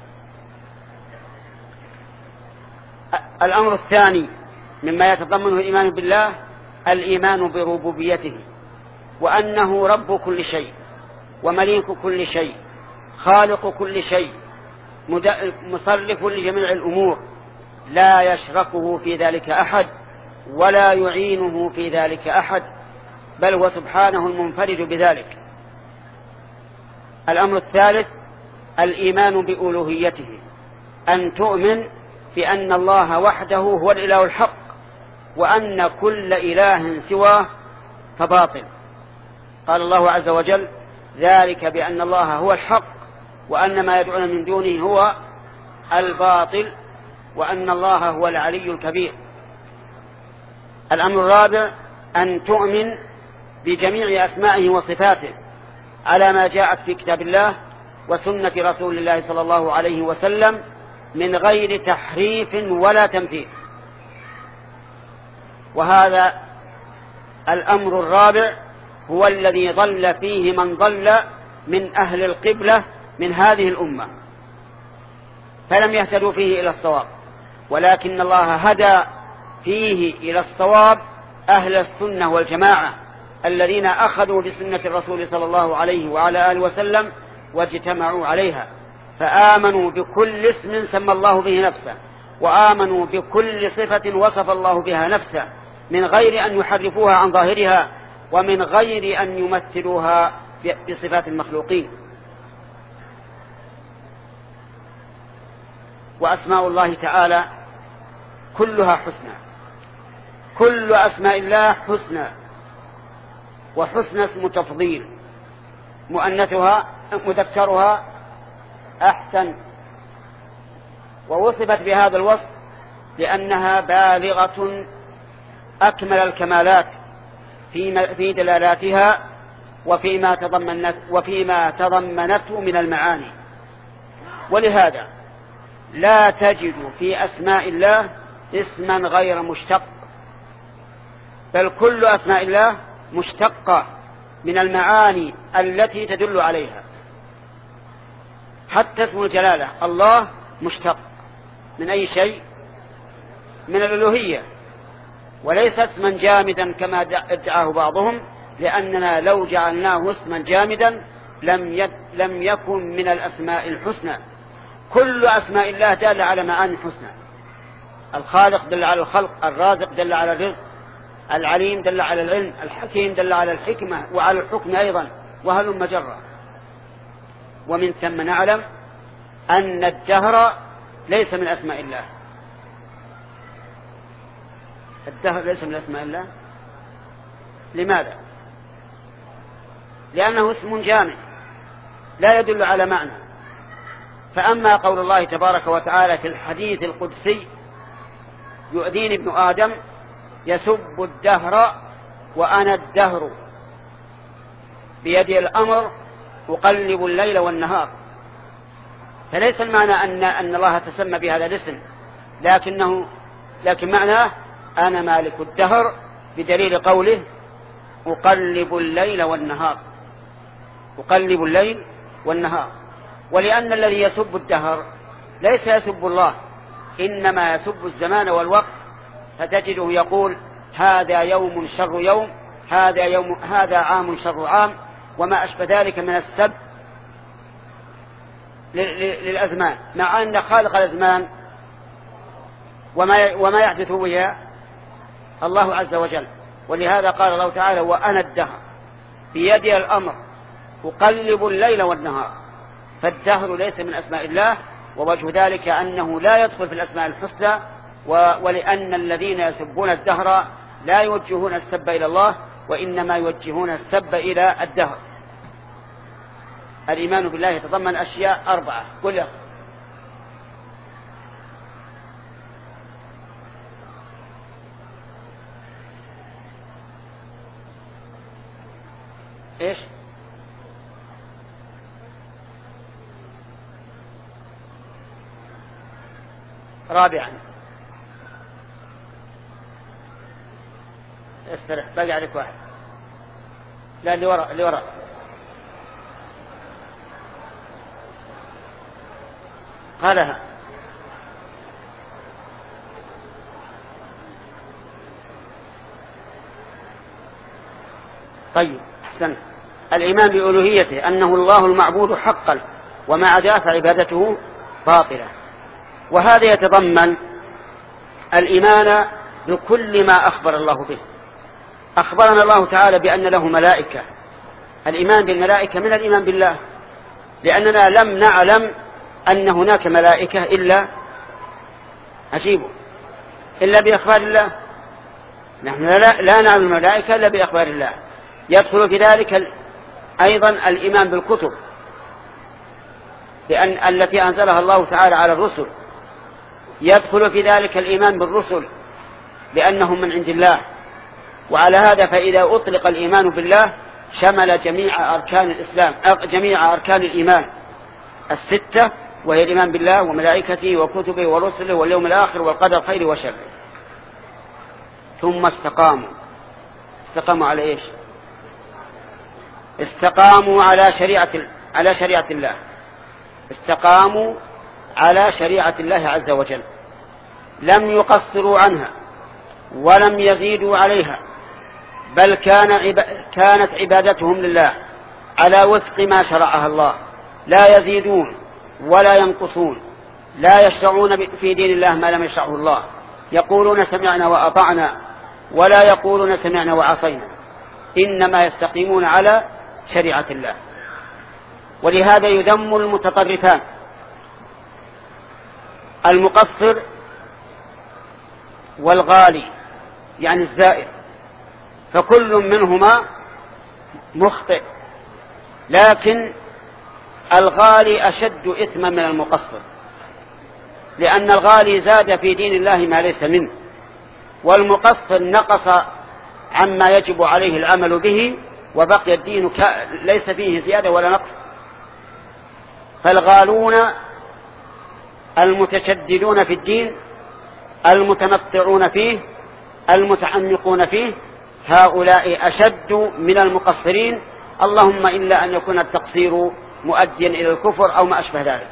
الأمر الثاني مما يتضمنه الإيمان بالله الإيمان بربوبيته، وأنه رب كل شيء ومليك كل شيء خالق كل شيء مصرف لجميع الأمور، لا يشركه في ذلك أحد ولا يعينه في ذلك أحد، بل هو سبحانه المنفرد بذلك. الأمر الثالث الإيمان بألوهيته، أن تؤمن بأن الله وحده هو الإله الحق، وأن كل إله سواه فباطل. قال الله عز وجل: ذلك بأن الله هو الحق وأن ما يدعون من دونه هو الباطل وأن الله هو العلي الكبير. الأمر الرابع أن تؤمن بجميع أسمائه وصفاته على ما جاءت في كتاب الله وسنة رسول الله صلى الله عليه وسلم من غير تحريف ولا تمثيل. وهذا الأمر الرابع هو الذي ضل فيه من ضل من أهل القبلة من هذه الأمة، فلم يهتدوا فيه إلى الصواب، ولكن الله هدى فيه إلى الصواب أهل السنة والجماعة الذين أخذوا بسنة الرسول صلى الله عليه وعلى آله وسلم واجتمعوا عليها، فآمنوا بكل اسم سمى الله به نفسه، وآمنوا بكل صفة وصف الله بها نفسه، من غير أن يحرفوها عن ظاهرها، ومن غير أن يمثلوها بصفات المخلوقين. وأسماء الله تعالى كلها حسنى، كل أسماء الله حسنى، وحسنى اسم تفضيل، مؤنثها مذكرها أحسن، ووصفت بهذا الوصف لأنها بالغة أكمل الكمالات في دلالاتها وفيما تضمنت وفيما تضمنته من المعاني. ولهذا لا تجد في أسماء الله اسما غير مشتق، بل كل أسماء الله مشتقة من المعاني التي تدل عليها. حتى اسم الجلالة الله مشتق من أي شيء؟ من الألوهية، وليس اسما جامدا كما ادعاه بعضهم، لأننا لو جعلناه اسما جامدا لم لم يكن من الأسماء الحسنى. كل أسماء الله دل على معاني حسنى. الخالق دل على الخلق، الرازق دل على الرزق، العليم دل على العلم، الحكيم دل على الحكمة وعلى الحكم أيضا، وهلم جرا. ومن ثم نعلم أن الدهر ليس من أسماء الله. الدهر ليس من أسماء الله. لماذا؟ لأنه اسم جامع لا يدل على معنى. فأما قول الله تبارك وتعالى في الحديث القدسي: يؤذيني ابن آدم يسب الدهر وأنا الدهر بيدي الأمر أقلب الليل والنهار، فليس المعنى أن, أن الله تسمى بهذا الاسم، لكنه لكن معناه أنا مالك الدهر، بدليل قوله أقلب الليل والنهار، أقلب الليل والنهار. ولأن الذي يسب الدهر ليس يسب الله، إنما يسب الزمان والوقت، فتجده يقول هذا يوم شر يوم، هذا يوم هذا عام شر عام، وما أشبه ذلك من السب للأزمان، مع أن خالق الأزمان وما وما يحدث بها الله عز وجل. ولهذا قال الله تعالى: وأنا الدهر بيدي الأمر أقلب الليل والنهار. فالدهر ليس من أسماء الله، ووجه ذلك أنه لا يدخل في الأسماء الحسنى، ولأن الذين يسبون الدهر لا يوجهون السب إلى الله، وإنما يوجهون السب إلى الدهر. الإيمان بالله يتضمن أشياء أربعة. قل يا إيش؟ رابعا استرح، باقي عليك واحد. لا، اللي وراء اللي وراء قالها. طيب أحسن. الإيمان بألوهيته أنه الله المعبود حقا، وما عداه فعبادته باطلة. وهذا يتضمن الإيمان بكل ما أخبر الله به. أخبرنا الله تعالى بأن له ملائكة. الإيمان بالملائكة من الإيمان بالله، لأننا لم نعلم أن هناك ملائكة إلا أجيبه إلا بأخبار الله. نحن لا, لا نعلم الملائكة إلا بأخبار الله. يدخل في ذلك أيضا الإيمان بالكتب، لأن التي أنزلها الله تعالى على الرسل، يدخل في ذلك الإيمان بالرسل لأنهم من عند الله. وعلى هذا فإذا أطلق الإيمان بالله شمل جميع أركان الإسلام، جميع أركان الإيمان الستة، وهي الإيمان بالله وملائكته وكتبه ورسله واليوم الآخر والقدر خير وشر. ثم استقاموا. استقاموا على إيش؟ استقاموا على شريعة على شريعة الله. استقاموا على شريعة الله عز وجل، لم يقصروا عنها ولم يزيدوا عليها، بل كان عب... كانت عبادتهم لله على وفق ما شرعها الله، لا يزيدون ولا ينقصون، لا يشرعون في دين الله ما لم يشرعه الله، يقولون سمعنا وأطعنا ولا يقولون سمعنا وعصينا، إنما يستقيمون على شريعة الله. ولهذا يذم المتطرفان، المقصر والغالي يعني الزائر، فكل منهما مخطئ، لكن الغالي أشد إثما من المقصر، لأن الغالي زاد في دين الله ما ليس منه، والمقصر نقص عما يجب عليه العمل به وبقي الدين ليس فيه زيادة ولا نقص. فالغالون المتشددون في الدين المتنطعون فيه المتعمقون فيه، هؤلاء أشد من المقصرين، اللهم إلا أن يكون التقصير مؤديا إلى الكفر أو ما أشبه ذلك.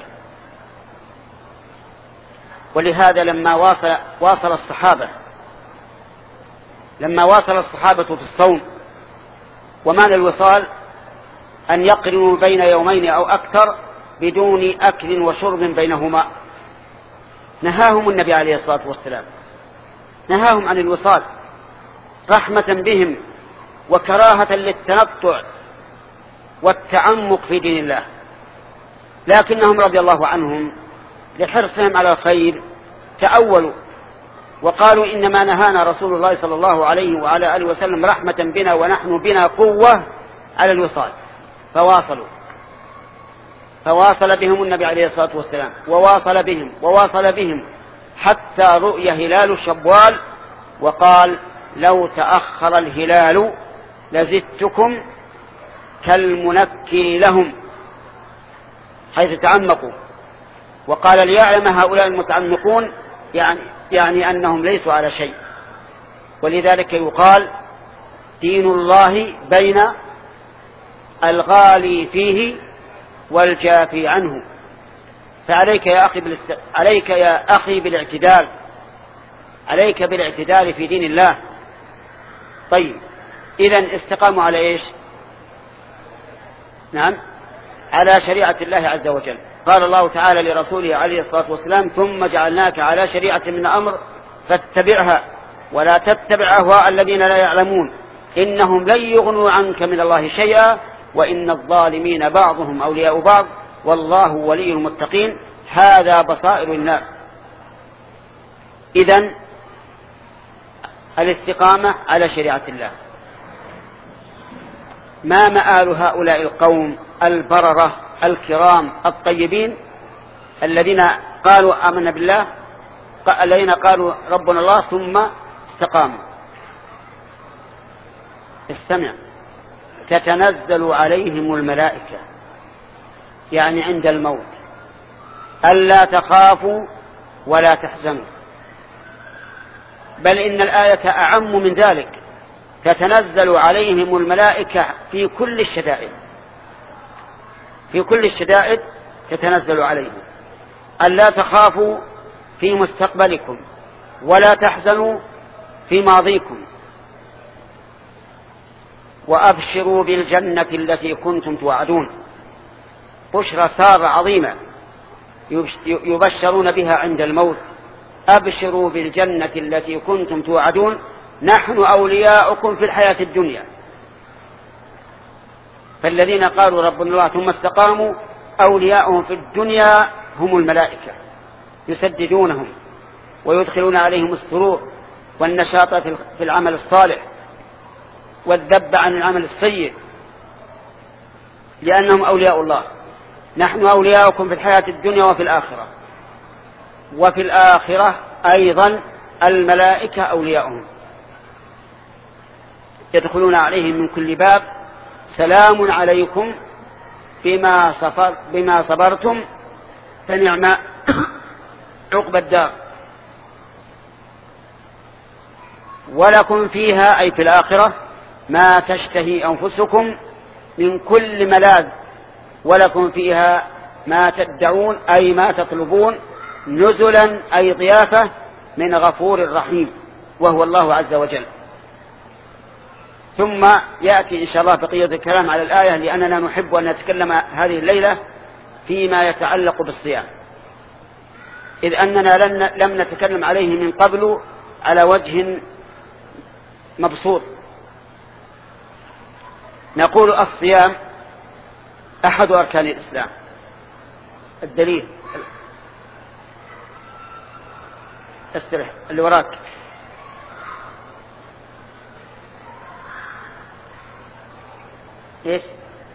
ولهذا لما واصل, واصل الصحابة لما واصل الصحابة في الصوم، ومعنى الوصال أن يقرنوا بين يومين أو أكثر بدون أكل وشرب بينهما، نهاهم النبي عليه الصلاة والسلام، نهاهم عن الوصال رحمة بهم وكراهة للتنطع والتعمق في دين الله، لكنهم رضي الله عنهم لحرصهم على الخير تأولوا وقالوا إنما نهانا رسول الله صلى الله عليه وعلى آله وسلم رحمة بنا ونحن بنا قوة على الوصال، فواصلوا فواصل بهم النبي عليه الصلاة والسلام وواصل بهم وواصل بهم حتى رؤي هلال شوال، وقال لو تأخر الهلال لزدتكم كالمنكر لهم، حيث تعمقوا. وقال ليعلم هؤلاء المتعمقون يعني, يعني أنهم ليسوا على شيء. ولذلك يقال دين الله بين الغالي فيه والجافي عنه. فعليك يا أخي بالاست... عليك يا أخي بالاعتدال، عليك بالاعتدال في دين الله. طيب إذن استقاموا على إيش؟ نعم، على شريعة الله عز وجل. قال الله تعالى لرسوله عليه الصلاة والسلام ثم جعلناك على شريعة من أمر فاتبعها ولا تتبع أهواء الذين لا يعلمون إنهم لن يغنوا عنك من الله شيئا وإن الظالمين بعضهم أولياء بعض والله ولي المتقين. هذا بصائر الناس. إذن الاستقامة على شريعة الله. ما مآل هؤلاء القوم البررة الكرام الطيبين الذين قالوا آمنا بالله، الذين قالوا ربنا الله ثم استقاموا؟ استمع، تتنزل عليهم الملائكة يعني عند الموت ألا تخافوا ولا تحزنوا، بل إن الآية أعم من ذلك، تتنزل عليهم الملائكة في كل الشدائد، في كل الشدائد تتنزل عليهم ألا تخافوا في مستقبلكم ولا تحزنوا في ماضيكم وأبشروا بالجنة التي كنتم توعدون. بشرى سارة عظيمة يبشرون بها عند الموت، أبشروا بالجنة التي كنتم توعدون نحن أولياؤكم في الحياة الدنيا. فالذين قالوا ربنا الله ثم استقاموا أولياؤهم في الدنيا هم الملائكة، يسددونهم ويدخلون عليهم السرور والنشاط في العمل الصالح والذب عن العمل السيء، لأنهم أولياء الله. نحن أولياؤكم في الحياة الدنيا وفي الآخرة. وفي الآخرة أيضا الملائكة أولياؤهم يدخلون عليهم من كل باب سلام عليكم بما, صفر بما صبرتم فنعم عقبى الدار ولكم فيها أي في الآخرة ما تشتهي أنفسكم من كل ملاذ ولكم فيها ما تدعون أي ما تطلبون نزلا أي ضيافة من غفور رحيم وهو الله عز وجل. ثم يأتي إن شاء الله بقية الكلام على الآية لأننا نحب أن نتكلم هذه الليلة فيما يتعلق بالصيام إذ أننا لم نتكلم عليه من قبل على وجه مبسوط. نقول الصيام أحد أركان الإسلام. الدليل استرح اللي وراك ايش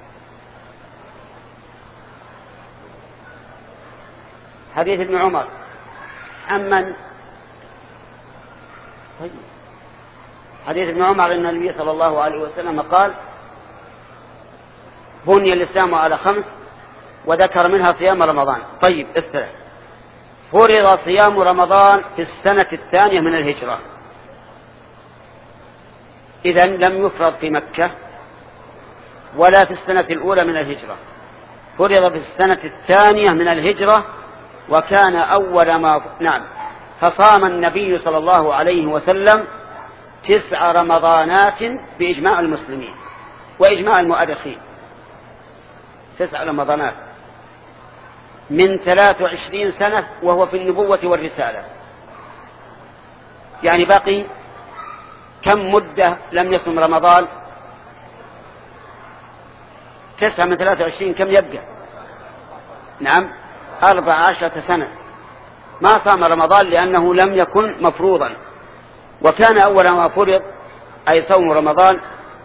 حديث ابن عمر عمن طيب. حديث ابن عمر ان النبي صلى الله عليه وسلم قال بني الإسلام على خمس وذكر منها صيام رمضان. طيب استرح. فرض صيام رمضان في السنة الثانية من الهجرة إذن لم يفرض في مكة ولا في السنة الأولى من الهجرة فرض في السنة الثانية من الهجرة وكان أول ما نعم فصام النبي صلى الله عليه وسلم تسع رمضانات بإجماع المسلمين وإجماع المؤرخين تسع رمضانات من ثلاث وعشرين سنة وهو في النبوة والرسالة يعني باقي كم مدة لم يصم رمضان تسعة من ثلاث وعشرين كم يبقى نعم أربع عشرة سنة ما صام رمضان لأنه لم يكن مفروضا وكان أول ما فرض أي صوم رمضان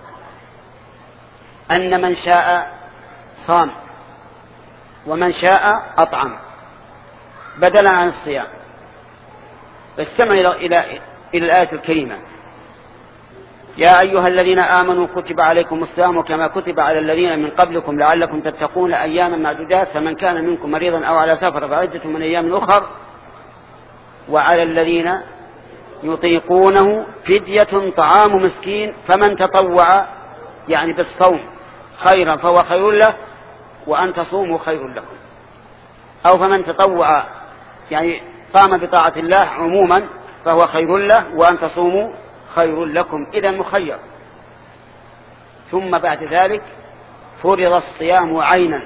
أن من شاء صام ومن شاء أطعم بدلا عن الصيام. استمع إلى, إلى, إلى الآية الكريمة يا أيها الذين آمنوا كتب عليكم الصيام كما كتب على الذين من قبلكم لعلكم تتقون أياما معدودات فمن كان منكم مريضا أو على سفر فعدة من أيام أخر وعلى الذين يطيقونه فدية طعام مسكين فمن تطوع يعني بالصوم خيرا فهو خير له وأن تصوموا خير لكم أو فمن تطوع يعني قام بطاعة الله عموما فهو خير له وأن تصوموا خير لكم إذا مخير. ثم بعد ذلك فرض الصيام عينا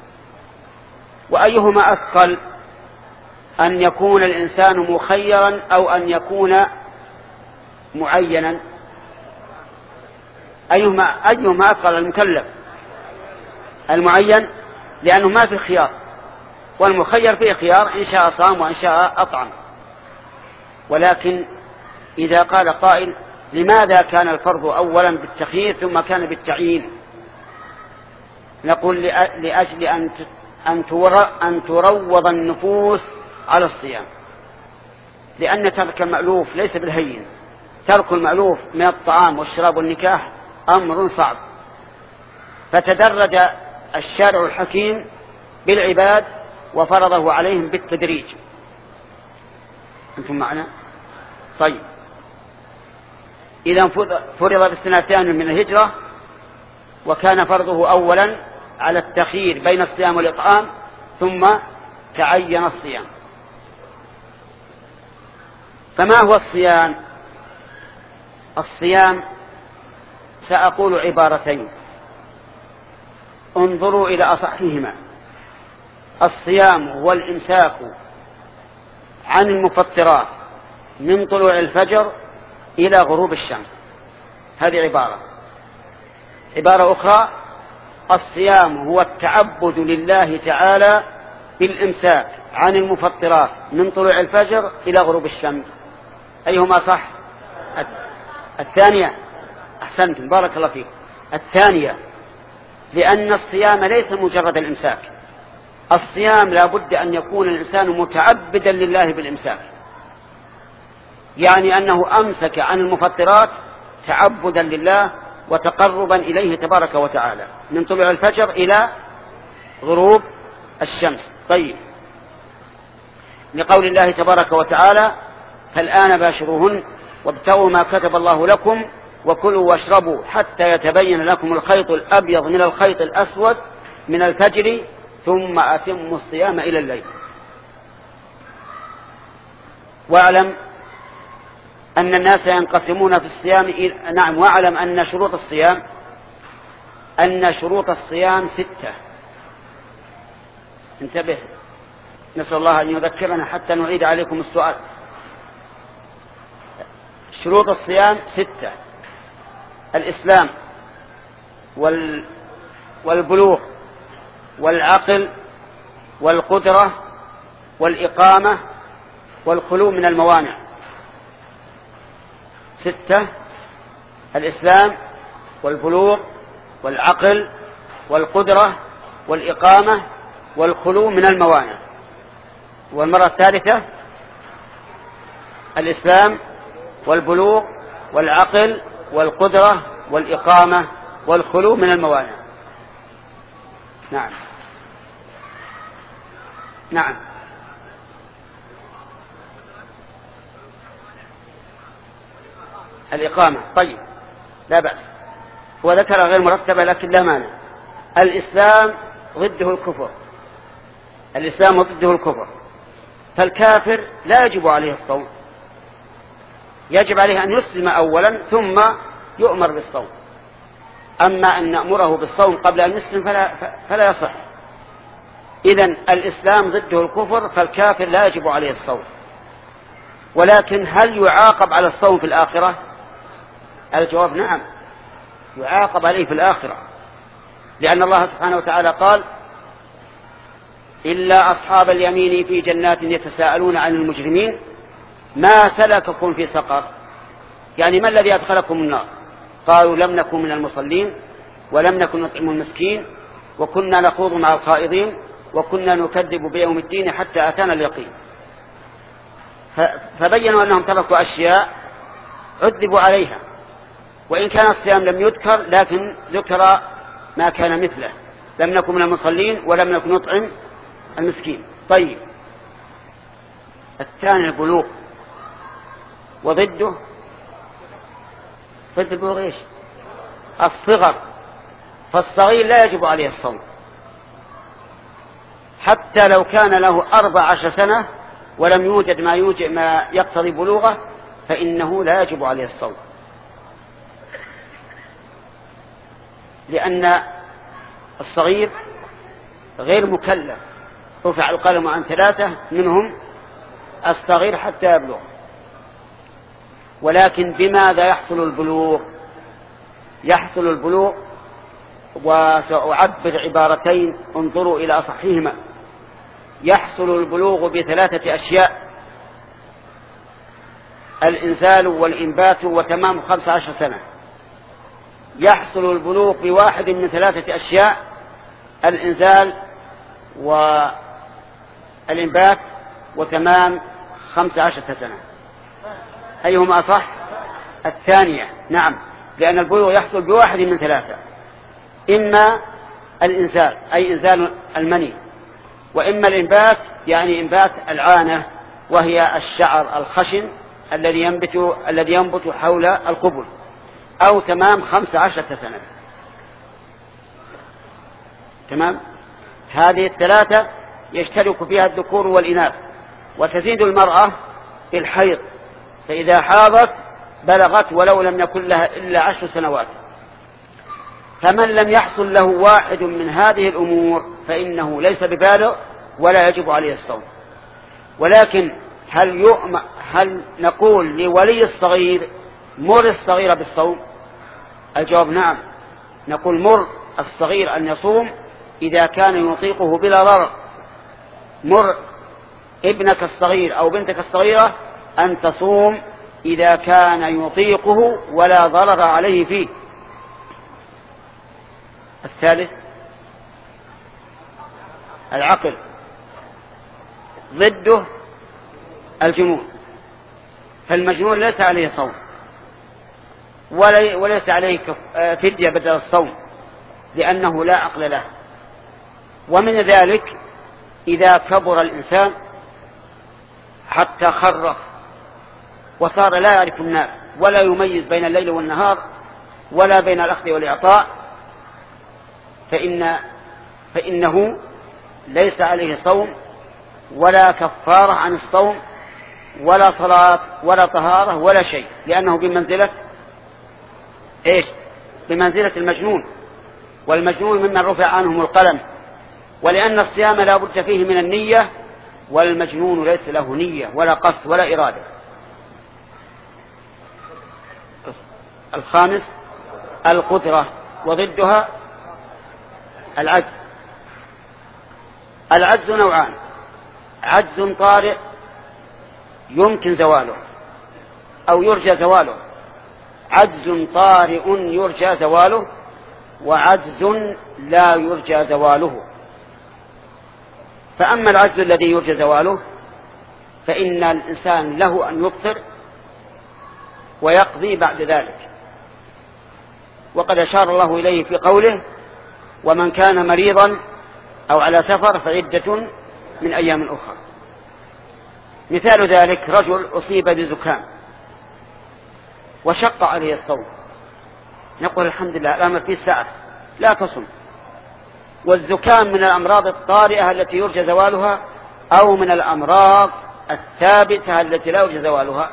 وأيهما أثقل أن يكون الإنسان مخيرا أو أن يكون معينا أيهما, أيهما أثقل المكلف المعين لأنه ما في خيار والمخير فيه خيار إن شاء صام وإن شاء أطعم. ولكن إذا قال قائل لماذا كان الفرض أولا بالتخيير ثم كان بالتعيين نقول لأجل أن تروض النفوس على الصيام لأن ترك المألوف ليس بالهين ترك المألوف من الطعام والشراب والنكاح أمر صعب فتدرج الشارع الحكيم بالعباد وفرضه عليهم بالتدريج. أنتم معنا؟ طيب إذا فرض بالسنة الثانية من الهجرة وكان فرضه أولا على التخيير بين الصيام والإطعام ثم تعين الصيام. فما هو الصيام؟ الصيام سأقول عبارتين انظروا إلى أصحهما. الصيام هو الإمساك عن المفطرات من طلوع الفجر إلى غروب الشمس. هذه عبارة. عبارة أخرى الصيام هو التعبد لله تعالى بالإمساك عن المفطرات من طلوع الفجر إلى غروب الشمس. أيهما صح؟ الثانية. أحسنتم بارك الله فيكم. الثانية لأن الصيام ليس مجرد الإمساك الصيام لا بد أن يكون الإنسان متعبدا لله بالإمساك، يعني أنه أمسك عن المفطرات تعبدا لله وتقربا إليه تبارك وتعالى من طلوع الفجر إلى غروب الشمس. طيب، لقول الله تبارك وتعالى: فالآن باشروهن وابتغوا ما كتب الله لكم وكلوا واشربوا حتى يتبين لكم الخيط الأبيض من الخيط الأسود من الفجر ثم أتموا الصيام إلى الليل. واعلم أن الناس ينقسمون في الصيام إلى... نعم واعلم أن شروط الصيام أن شروط الصيام ستة. انتبه، نسأل الله أن يذكرنا حتى نعيد عليكم السؤال. شروط الصيام ستة: الإسلام وال... والبلوغ والعقل والقدرة والإقامة والخلو من الموانع. ستة: الإسلام والبلوغ والعقل والقدرة والإقامة والخلو من الموانع. والمرة الثالثة: الإسلام والبلوغ والعقل والقدرة والإقامة والخلو من الموانع. نعم نعم الإقامة. طيب، لا بأس، هو ذكر غير مرتبة لكن لا مانع. الإسلام ضده الكفر، الإسلام ضده الكفر، فالكافر لا يجب عليه الصوم، يجب عليه أن يسلم أولا ثم يؤمر بالصوم. أما أن نأمره بالصوم قبل أن يسلم فلا, فلا يصح. إذن الإسلام ضده الكفر، فالكافر لا يجب عليه الصوم. ولكن هل يعاقب على الصوم في الآخرة؟ الجواب نعم، يعاقب عليه في الآخرة، لأن الله سبحانه وتعالى قال: إلا أصحاب اليمين في جنات يتساءلون عن المجرمين ما سلككم في سقر، يعني ما الذي أدخلكم النار؟ قالوا: لم نكن من المصلين ولم نكن نطعم المسكين وكنا نخوض مع الخائضين وكنا نكذب بيوم الدين حتى أتانا اليقين. فبينوا أنهم تركوا أشياء عذبوا عليها، وإن كان الصيام لم يذكر لكن ذكر ما كان مثله: لم نكن من المصلين ولم نكن نطعم المسكين. طيب، الثاني البلوغ، وضده ضد البلوغ ايش؟ الصغر، فالصغير لا يجب عليه الصوم حتى لو كان له أربع عشر سنة ولم يوجد ما, يوجد ما يقتضي بلوغه فإنه لا يجب عليه الصوم، لأن الصغير غير مكلف، رفع القلم عن ثلاثة منهم الصغير حتى يبلغ. ولكن بماذا يحصل البلوغ؟ يحصل البلوغ، وسأعبر عبارتين انظروا إلى أصحهما. يحصل البلوغ بثلاثة أشياء: الإنزال والإنبات وتمام خمس عشر سنة. يحصل البلوغ بواحد من ثلاثة أشياء: الإنزال والإنبات وتمام خمس عشرة سنة. أيهما أصح؟ الثانية، نعم، لأن البلوغ يحصل بواحد من ثلاثة: إما الإنزال أي إنزال المني، وإما الإنبات يعني إنبات العانة وهي الشعر الخشن الذي ينبت الذي ينبت حول القبل، أو تمام خمس عشرة سنة. تمام، هذه الثلاثة يشترك فيها الذكور والإناث، وتزيد المرأة في الحيض، فإذا حاضت بلغت ولو لم يكن لها إلا عشر سنوات. فمن لم يحصل له واحد من هذه الأمور فإنه ليس ببالغ ولا يجب عليه الصوم. ولكن هل يؤمن هل نقول لولي الصغير مر الصغير بالصوم؟ الجواب نعم، نقول مر الصغير أن يصوم إذا كان يطيقه بلا ضرر. مر ابنك الصغير أو بنتك الصغيرة أن تصوم إذا كان يطيقه ولا ضرر عليه فيه. الثالث العقل، ضده الجنون. فالمجنون ليس عليه صوم وليس عليه فدية بدل الصوم لأنه لا عقل له. ومن ذلك إذا كبر الإنسان حتى خرف وصار لا يعرف الناس ولا يميز بين الليل والنهار ولا بين الأخذ والإعطاء، فإن فإنه ليس عليه صوم ولا كفارة عن الصوم ولا صلاة ولا طهارة ولا شيء، لأنه بمنزلة إيش؟ بمنزلة المجنون، والمجنون ممن رفع عنهم القلم. ولأن الصيام لا بد فيه من النية، والمجنون ليس له نية ولا قصد ولا إرادة. الخامس القدرة، وضدها العجز. العجز نوعان: عجز طارئ يمكن زواله أو يرجى زواله، عجز طارئ يرجى زواله، وعجز لا يرجى زواله. فأما العجز الذي يرجى زواله فإن الإنسان له أن يفطر ويقضي بعد ذلك، وقد أشار الله إليه في قوله: ومن كان مريضا أو على سفر فعدة من أيام أخرى. مثال ذلك: رجل أصيب بزكام وشق عليه الصوم، نقول الحمد لله الآن في ساعة لا تصم. والزكام من الأمراض الطارئة التي يرجى زوالها أو من الأمراض الثابتة التي لا يرجى زوالها؟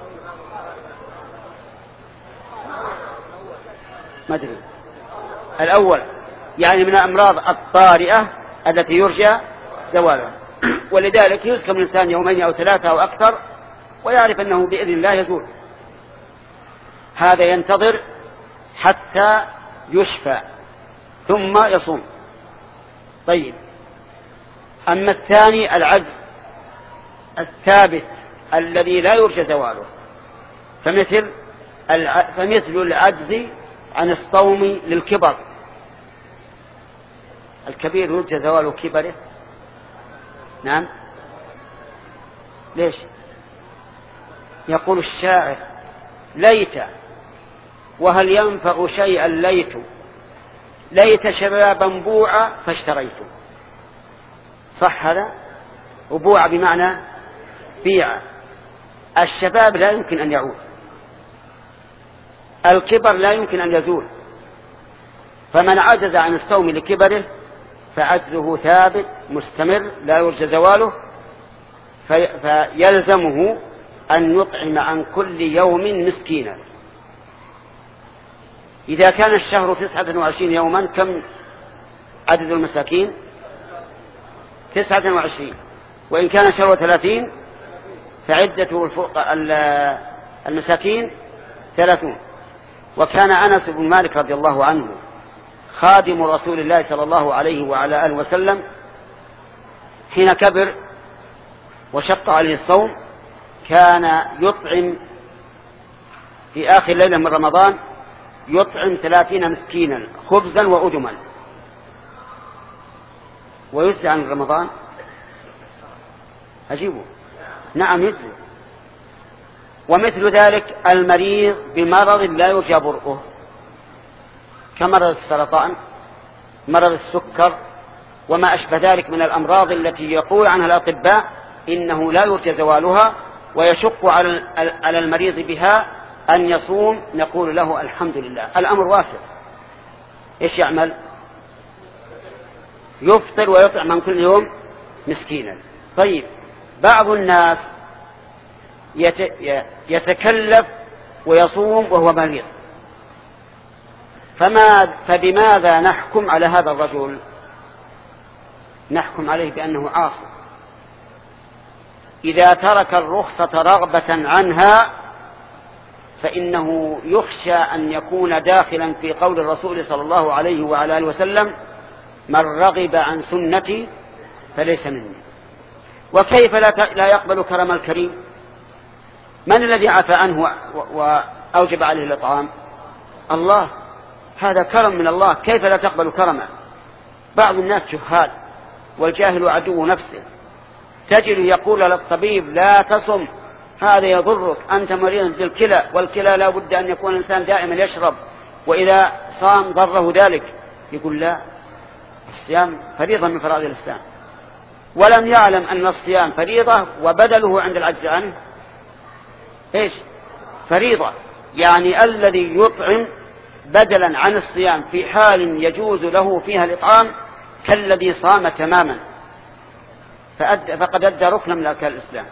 ما أدري. الأول يعني من الأمراض الطارئة التي يرجى زوالها، ولذلك يسكن الإنسان يومين أو ثلاثة أو أكثر ويعرف أنه بإذن الله يزول. هذا ينتظر حتى يشفى ثم يصوم. طيب، أما الثاني العجز الثابت الذي لا يرجى زواله، فمثل فمثل العجز عن الصوم للكبر. الكبير يرجى زواله كبره؟ نعم. ليش؟ يقول الشاعر: ليت وهل ينفع شيئا ليت، ليت شبابا بوعا فاشتريته. صح هذا؟ وبوع بمعنى بيع. الشباب لا يمكن أن يعود، الكبر لا يمكن أن يزول، فمن عجز عن الصوم لكبره فعجزه ثابت مستمر لا يرجى زواله، في فيلزمه أن يطعم عن كل يوم مسكينا. إذا كان الشهر تسعة وعشرين يوما كم عدد المساكين؟ تسعة وعشرين. وإن كان الشهر ثلاثين فعدة المساكين ثلاثون. وكان أنس بن مالك رضي الله عنه خادم رسول الله صلى الله عليه وعلى آله وسلم حين كبر وشق عليه الصوم كان يطعم في آخر ليلة من رمضان يطعم ثلاثين مسكينا خبزا وأدما، ويجزي عن رمضان. أجيبه. نعم يجزي. ومثل ذلك المريض بمرض لا يرجى برؤه كمرض السرطان، مرض السكر، وما أشبه ذلك من الأمراض التي يقول عنها الأطباء إنه لا يرجى زوالها ويشق على المريض بها أن يصوم، نقول له الحمد لله الأمر واسع. إيش يعمل؟ يفطر ويطعم عن كل يوم مسكينا. طيب، بعض الناس يتكلف ويصوم وهو مريض، فما فبماذا نحكم على هذا الرجل؟ نحكم عليه بأنه عاصي إذا ترك الرخصة رغبة عنها، فإنه يخشى أن يكون داخلا في قول الرسول صلى الله عليه وعلى آله وسلم: من رغب عن سنتي فليس مني. وكيف لا يقبل كرم الكريم؟ من الذي عفى عنه وأوجب عليه الإطعام؟ الله. هذا كرم من الله، كيف لا تقبل كرمه؟ بعض الناس جهال والجاهل عدو نفسه. تجد يقول للطبيب لا تصم هذا يضرك، أنت مريض بالكلى، والكلى لا بد أن يكون الإنسان دائما يشرب، وإذا صام ضره ذلك. يقول لا، الصيام فريضة من فرائض الإسلام، ولم يعلم أن الصيام فريضة وبدله عند العجز عنه إيش؟ فريضة. يعني الذي يطعم بدلا عن الصيام في حال يجوز له فيها الإطعام كالذي صام تماما، فقد أدى ركنا من أركان الإسلام.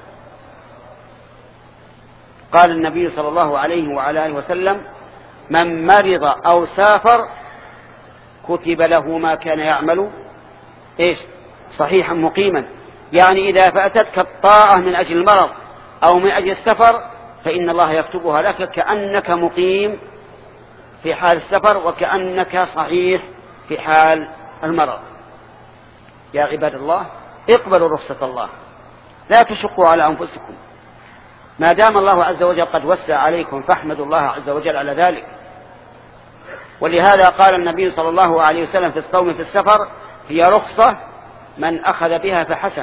قال النبي صلى الله عليه وعلى آله وسلم: من مرض أو سافر كتب له ما كان يعمل إيش؟ صحيحا مقيما. يعني إذا فأتتك الطاعة من أجل المرض أو من أجل السفر فإن الله يكتبها لك كأنك مقيم في حال السفر وكأنك صحيح في حال المرض. يا عباد الله، اقبلوا رخصة الله، لا تشقوا على أنفسكم، ما دام الله عز وجل قد وسع عليكم فاحمدوا الله عز وجل على ذلك. ولهذا قال النبي صلى الله عليه وسلم في الصوم في السفر: هي رخصة من أخذ بها فحسن،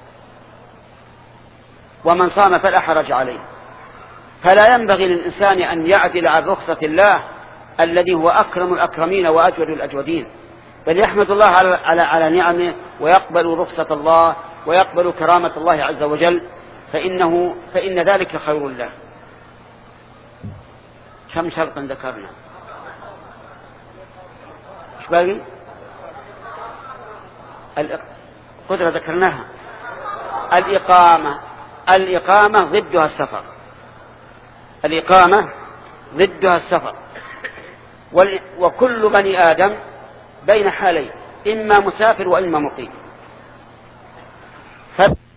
ومن صام فلا حرج عليه. فلا ينبغي للإنسان أن يعدل عن رخصة الله الذي هو أكرم الأكرمين وأجود الأجودين، بل يحمد الله على, على, على نعمه ويقبل رخصة الله ويقبل كرامة الله عز وجل، فإنه فإن ذلك خير له. كم شرطا ذكرنا؟ ايش باقي؟ القدرة ذكرناها. الإقامة الإقامة ضدها السفر، الإقامة ضدها السفر. وكل بني آدم بين حالين، إما مسافر وإما مقيم.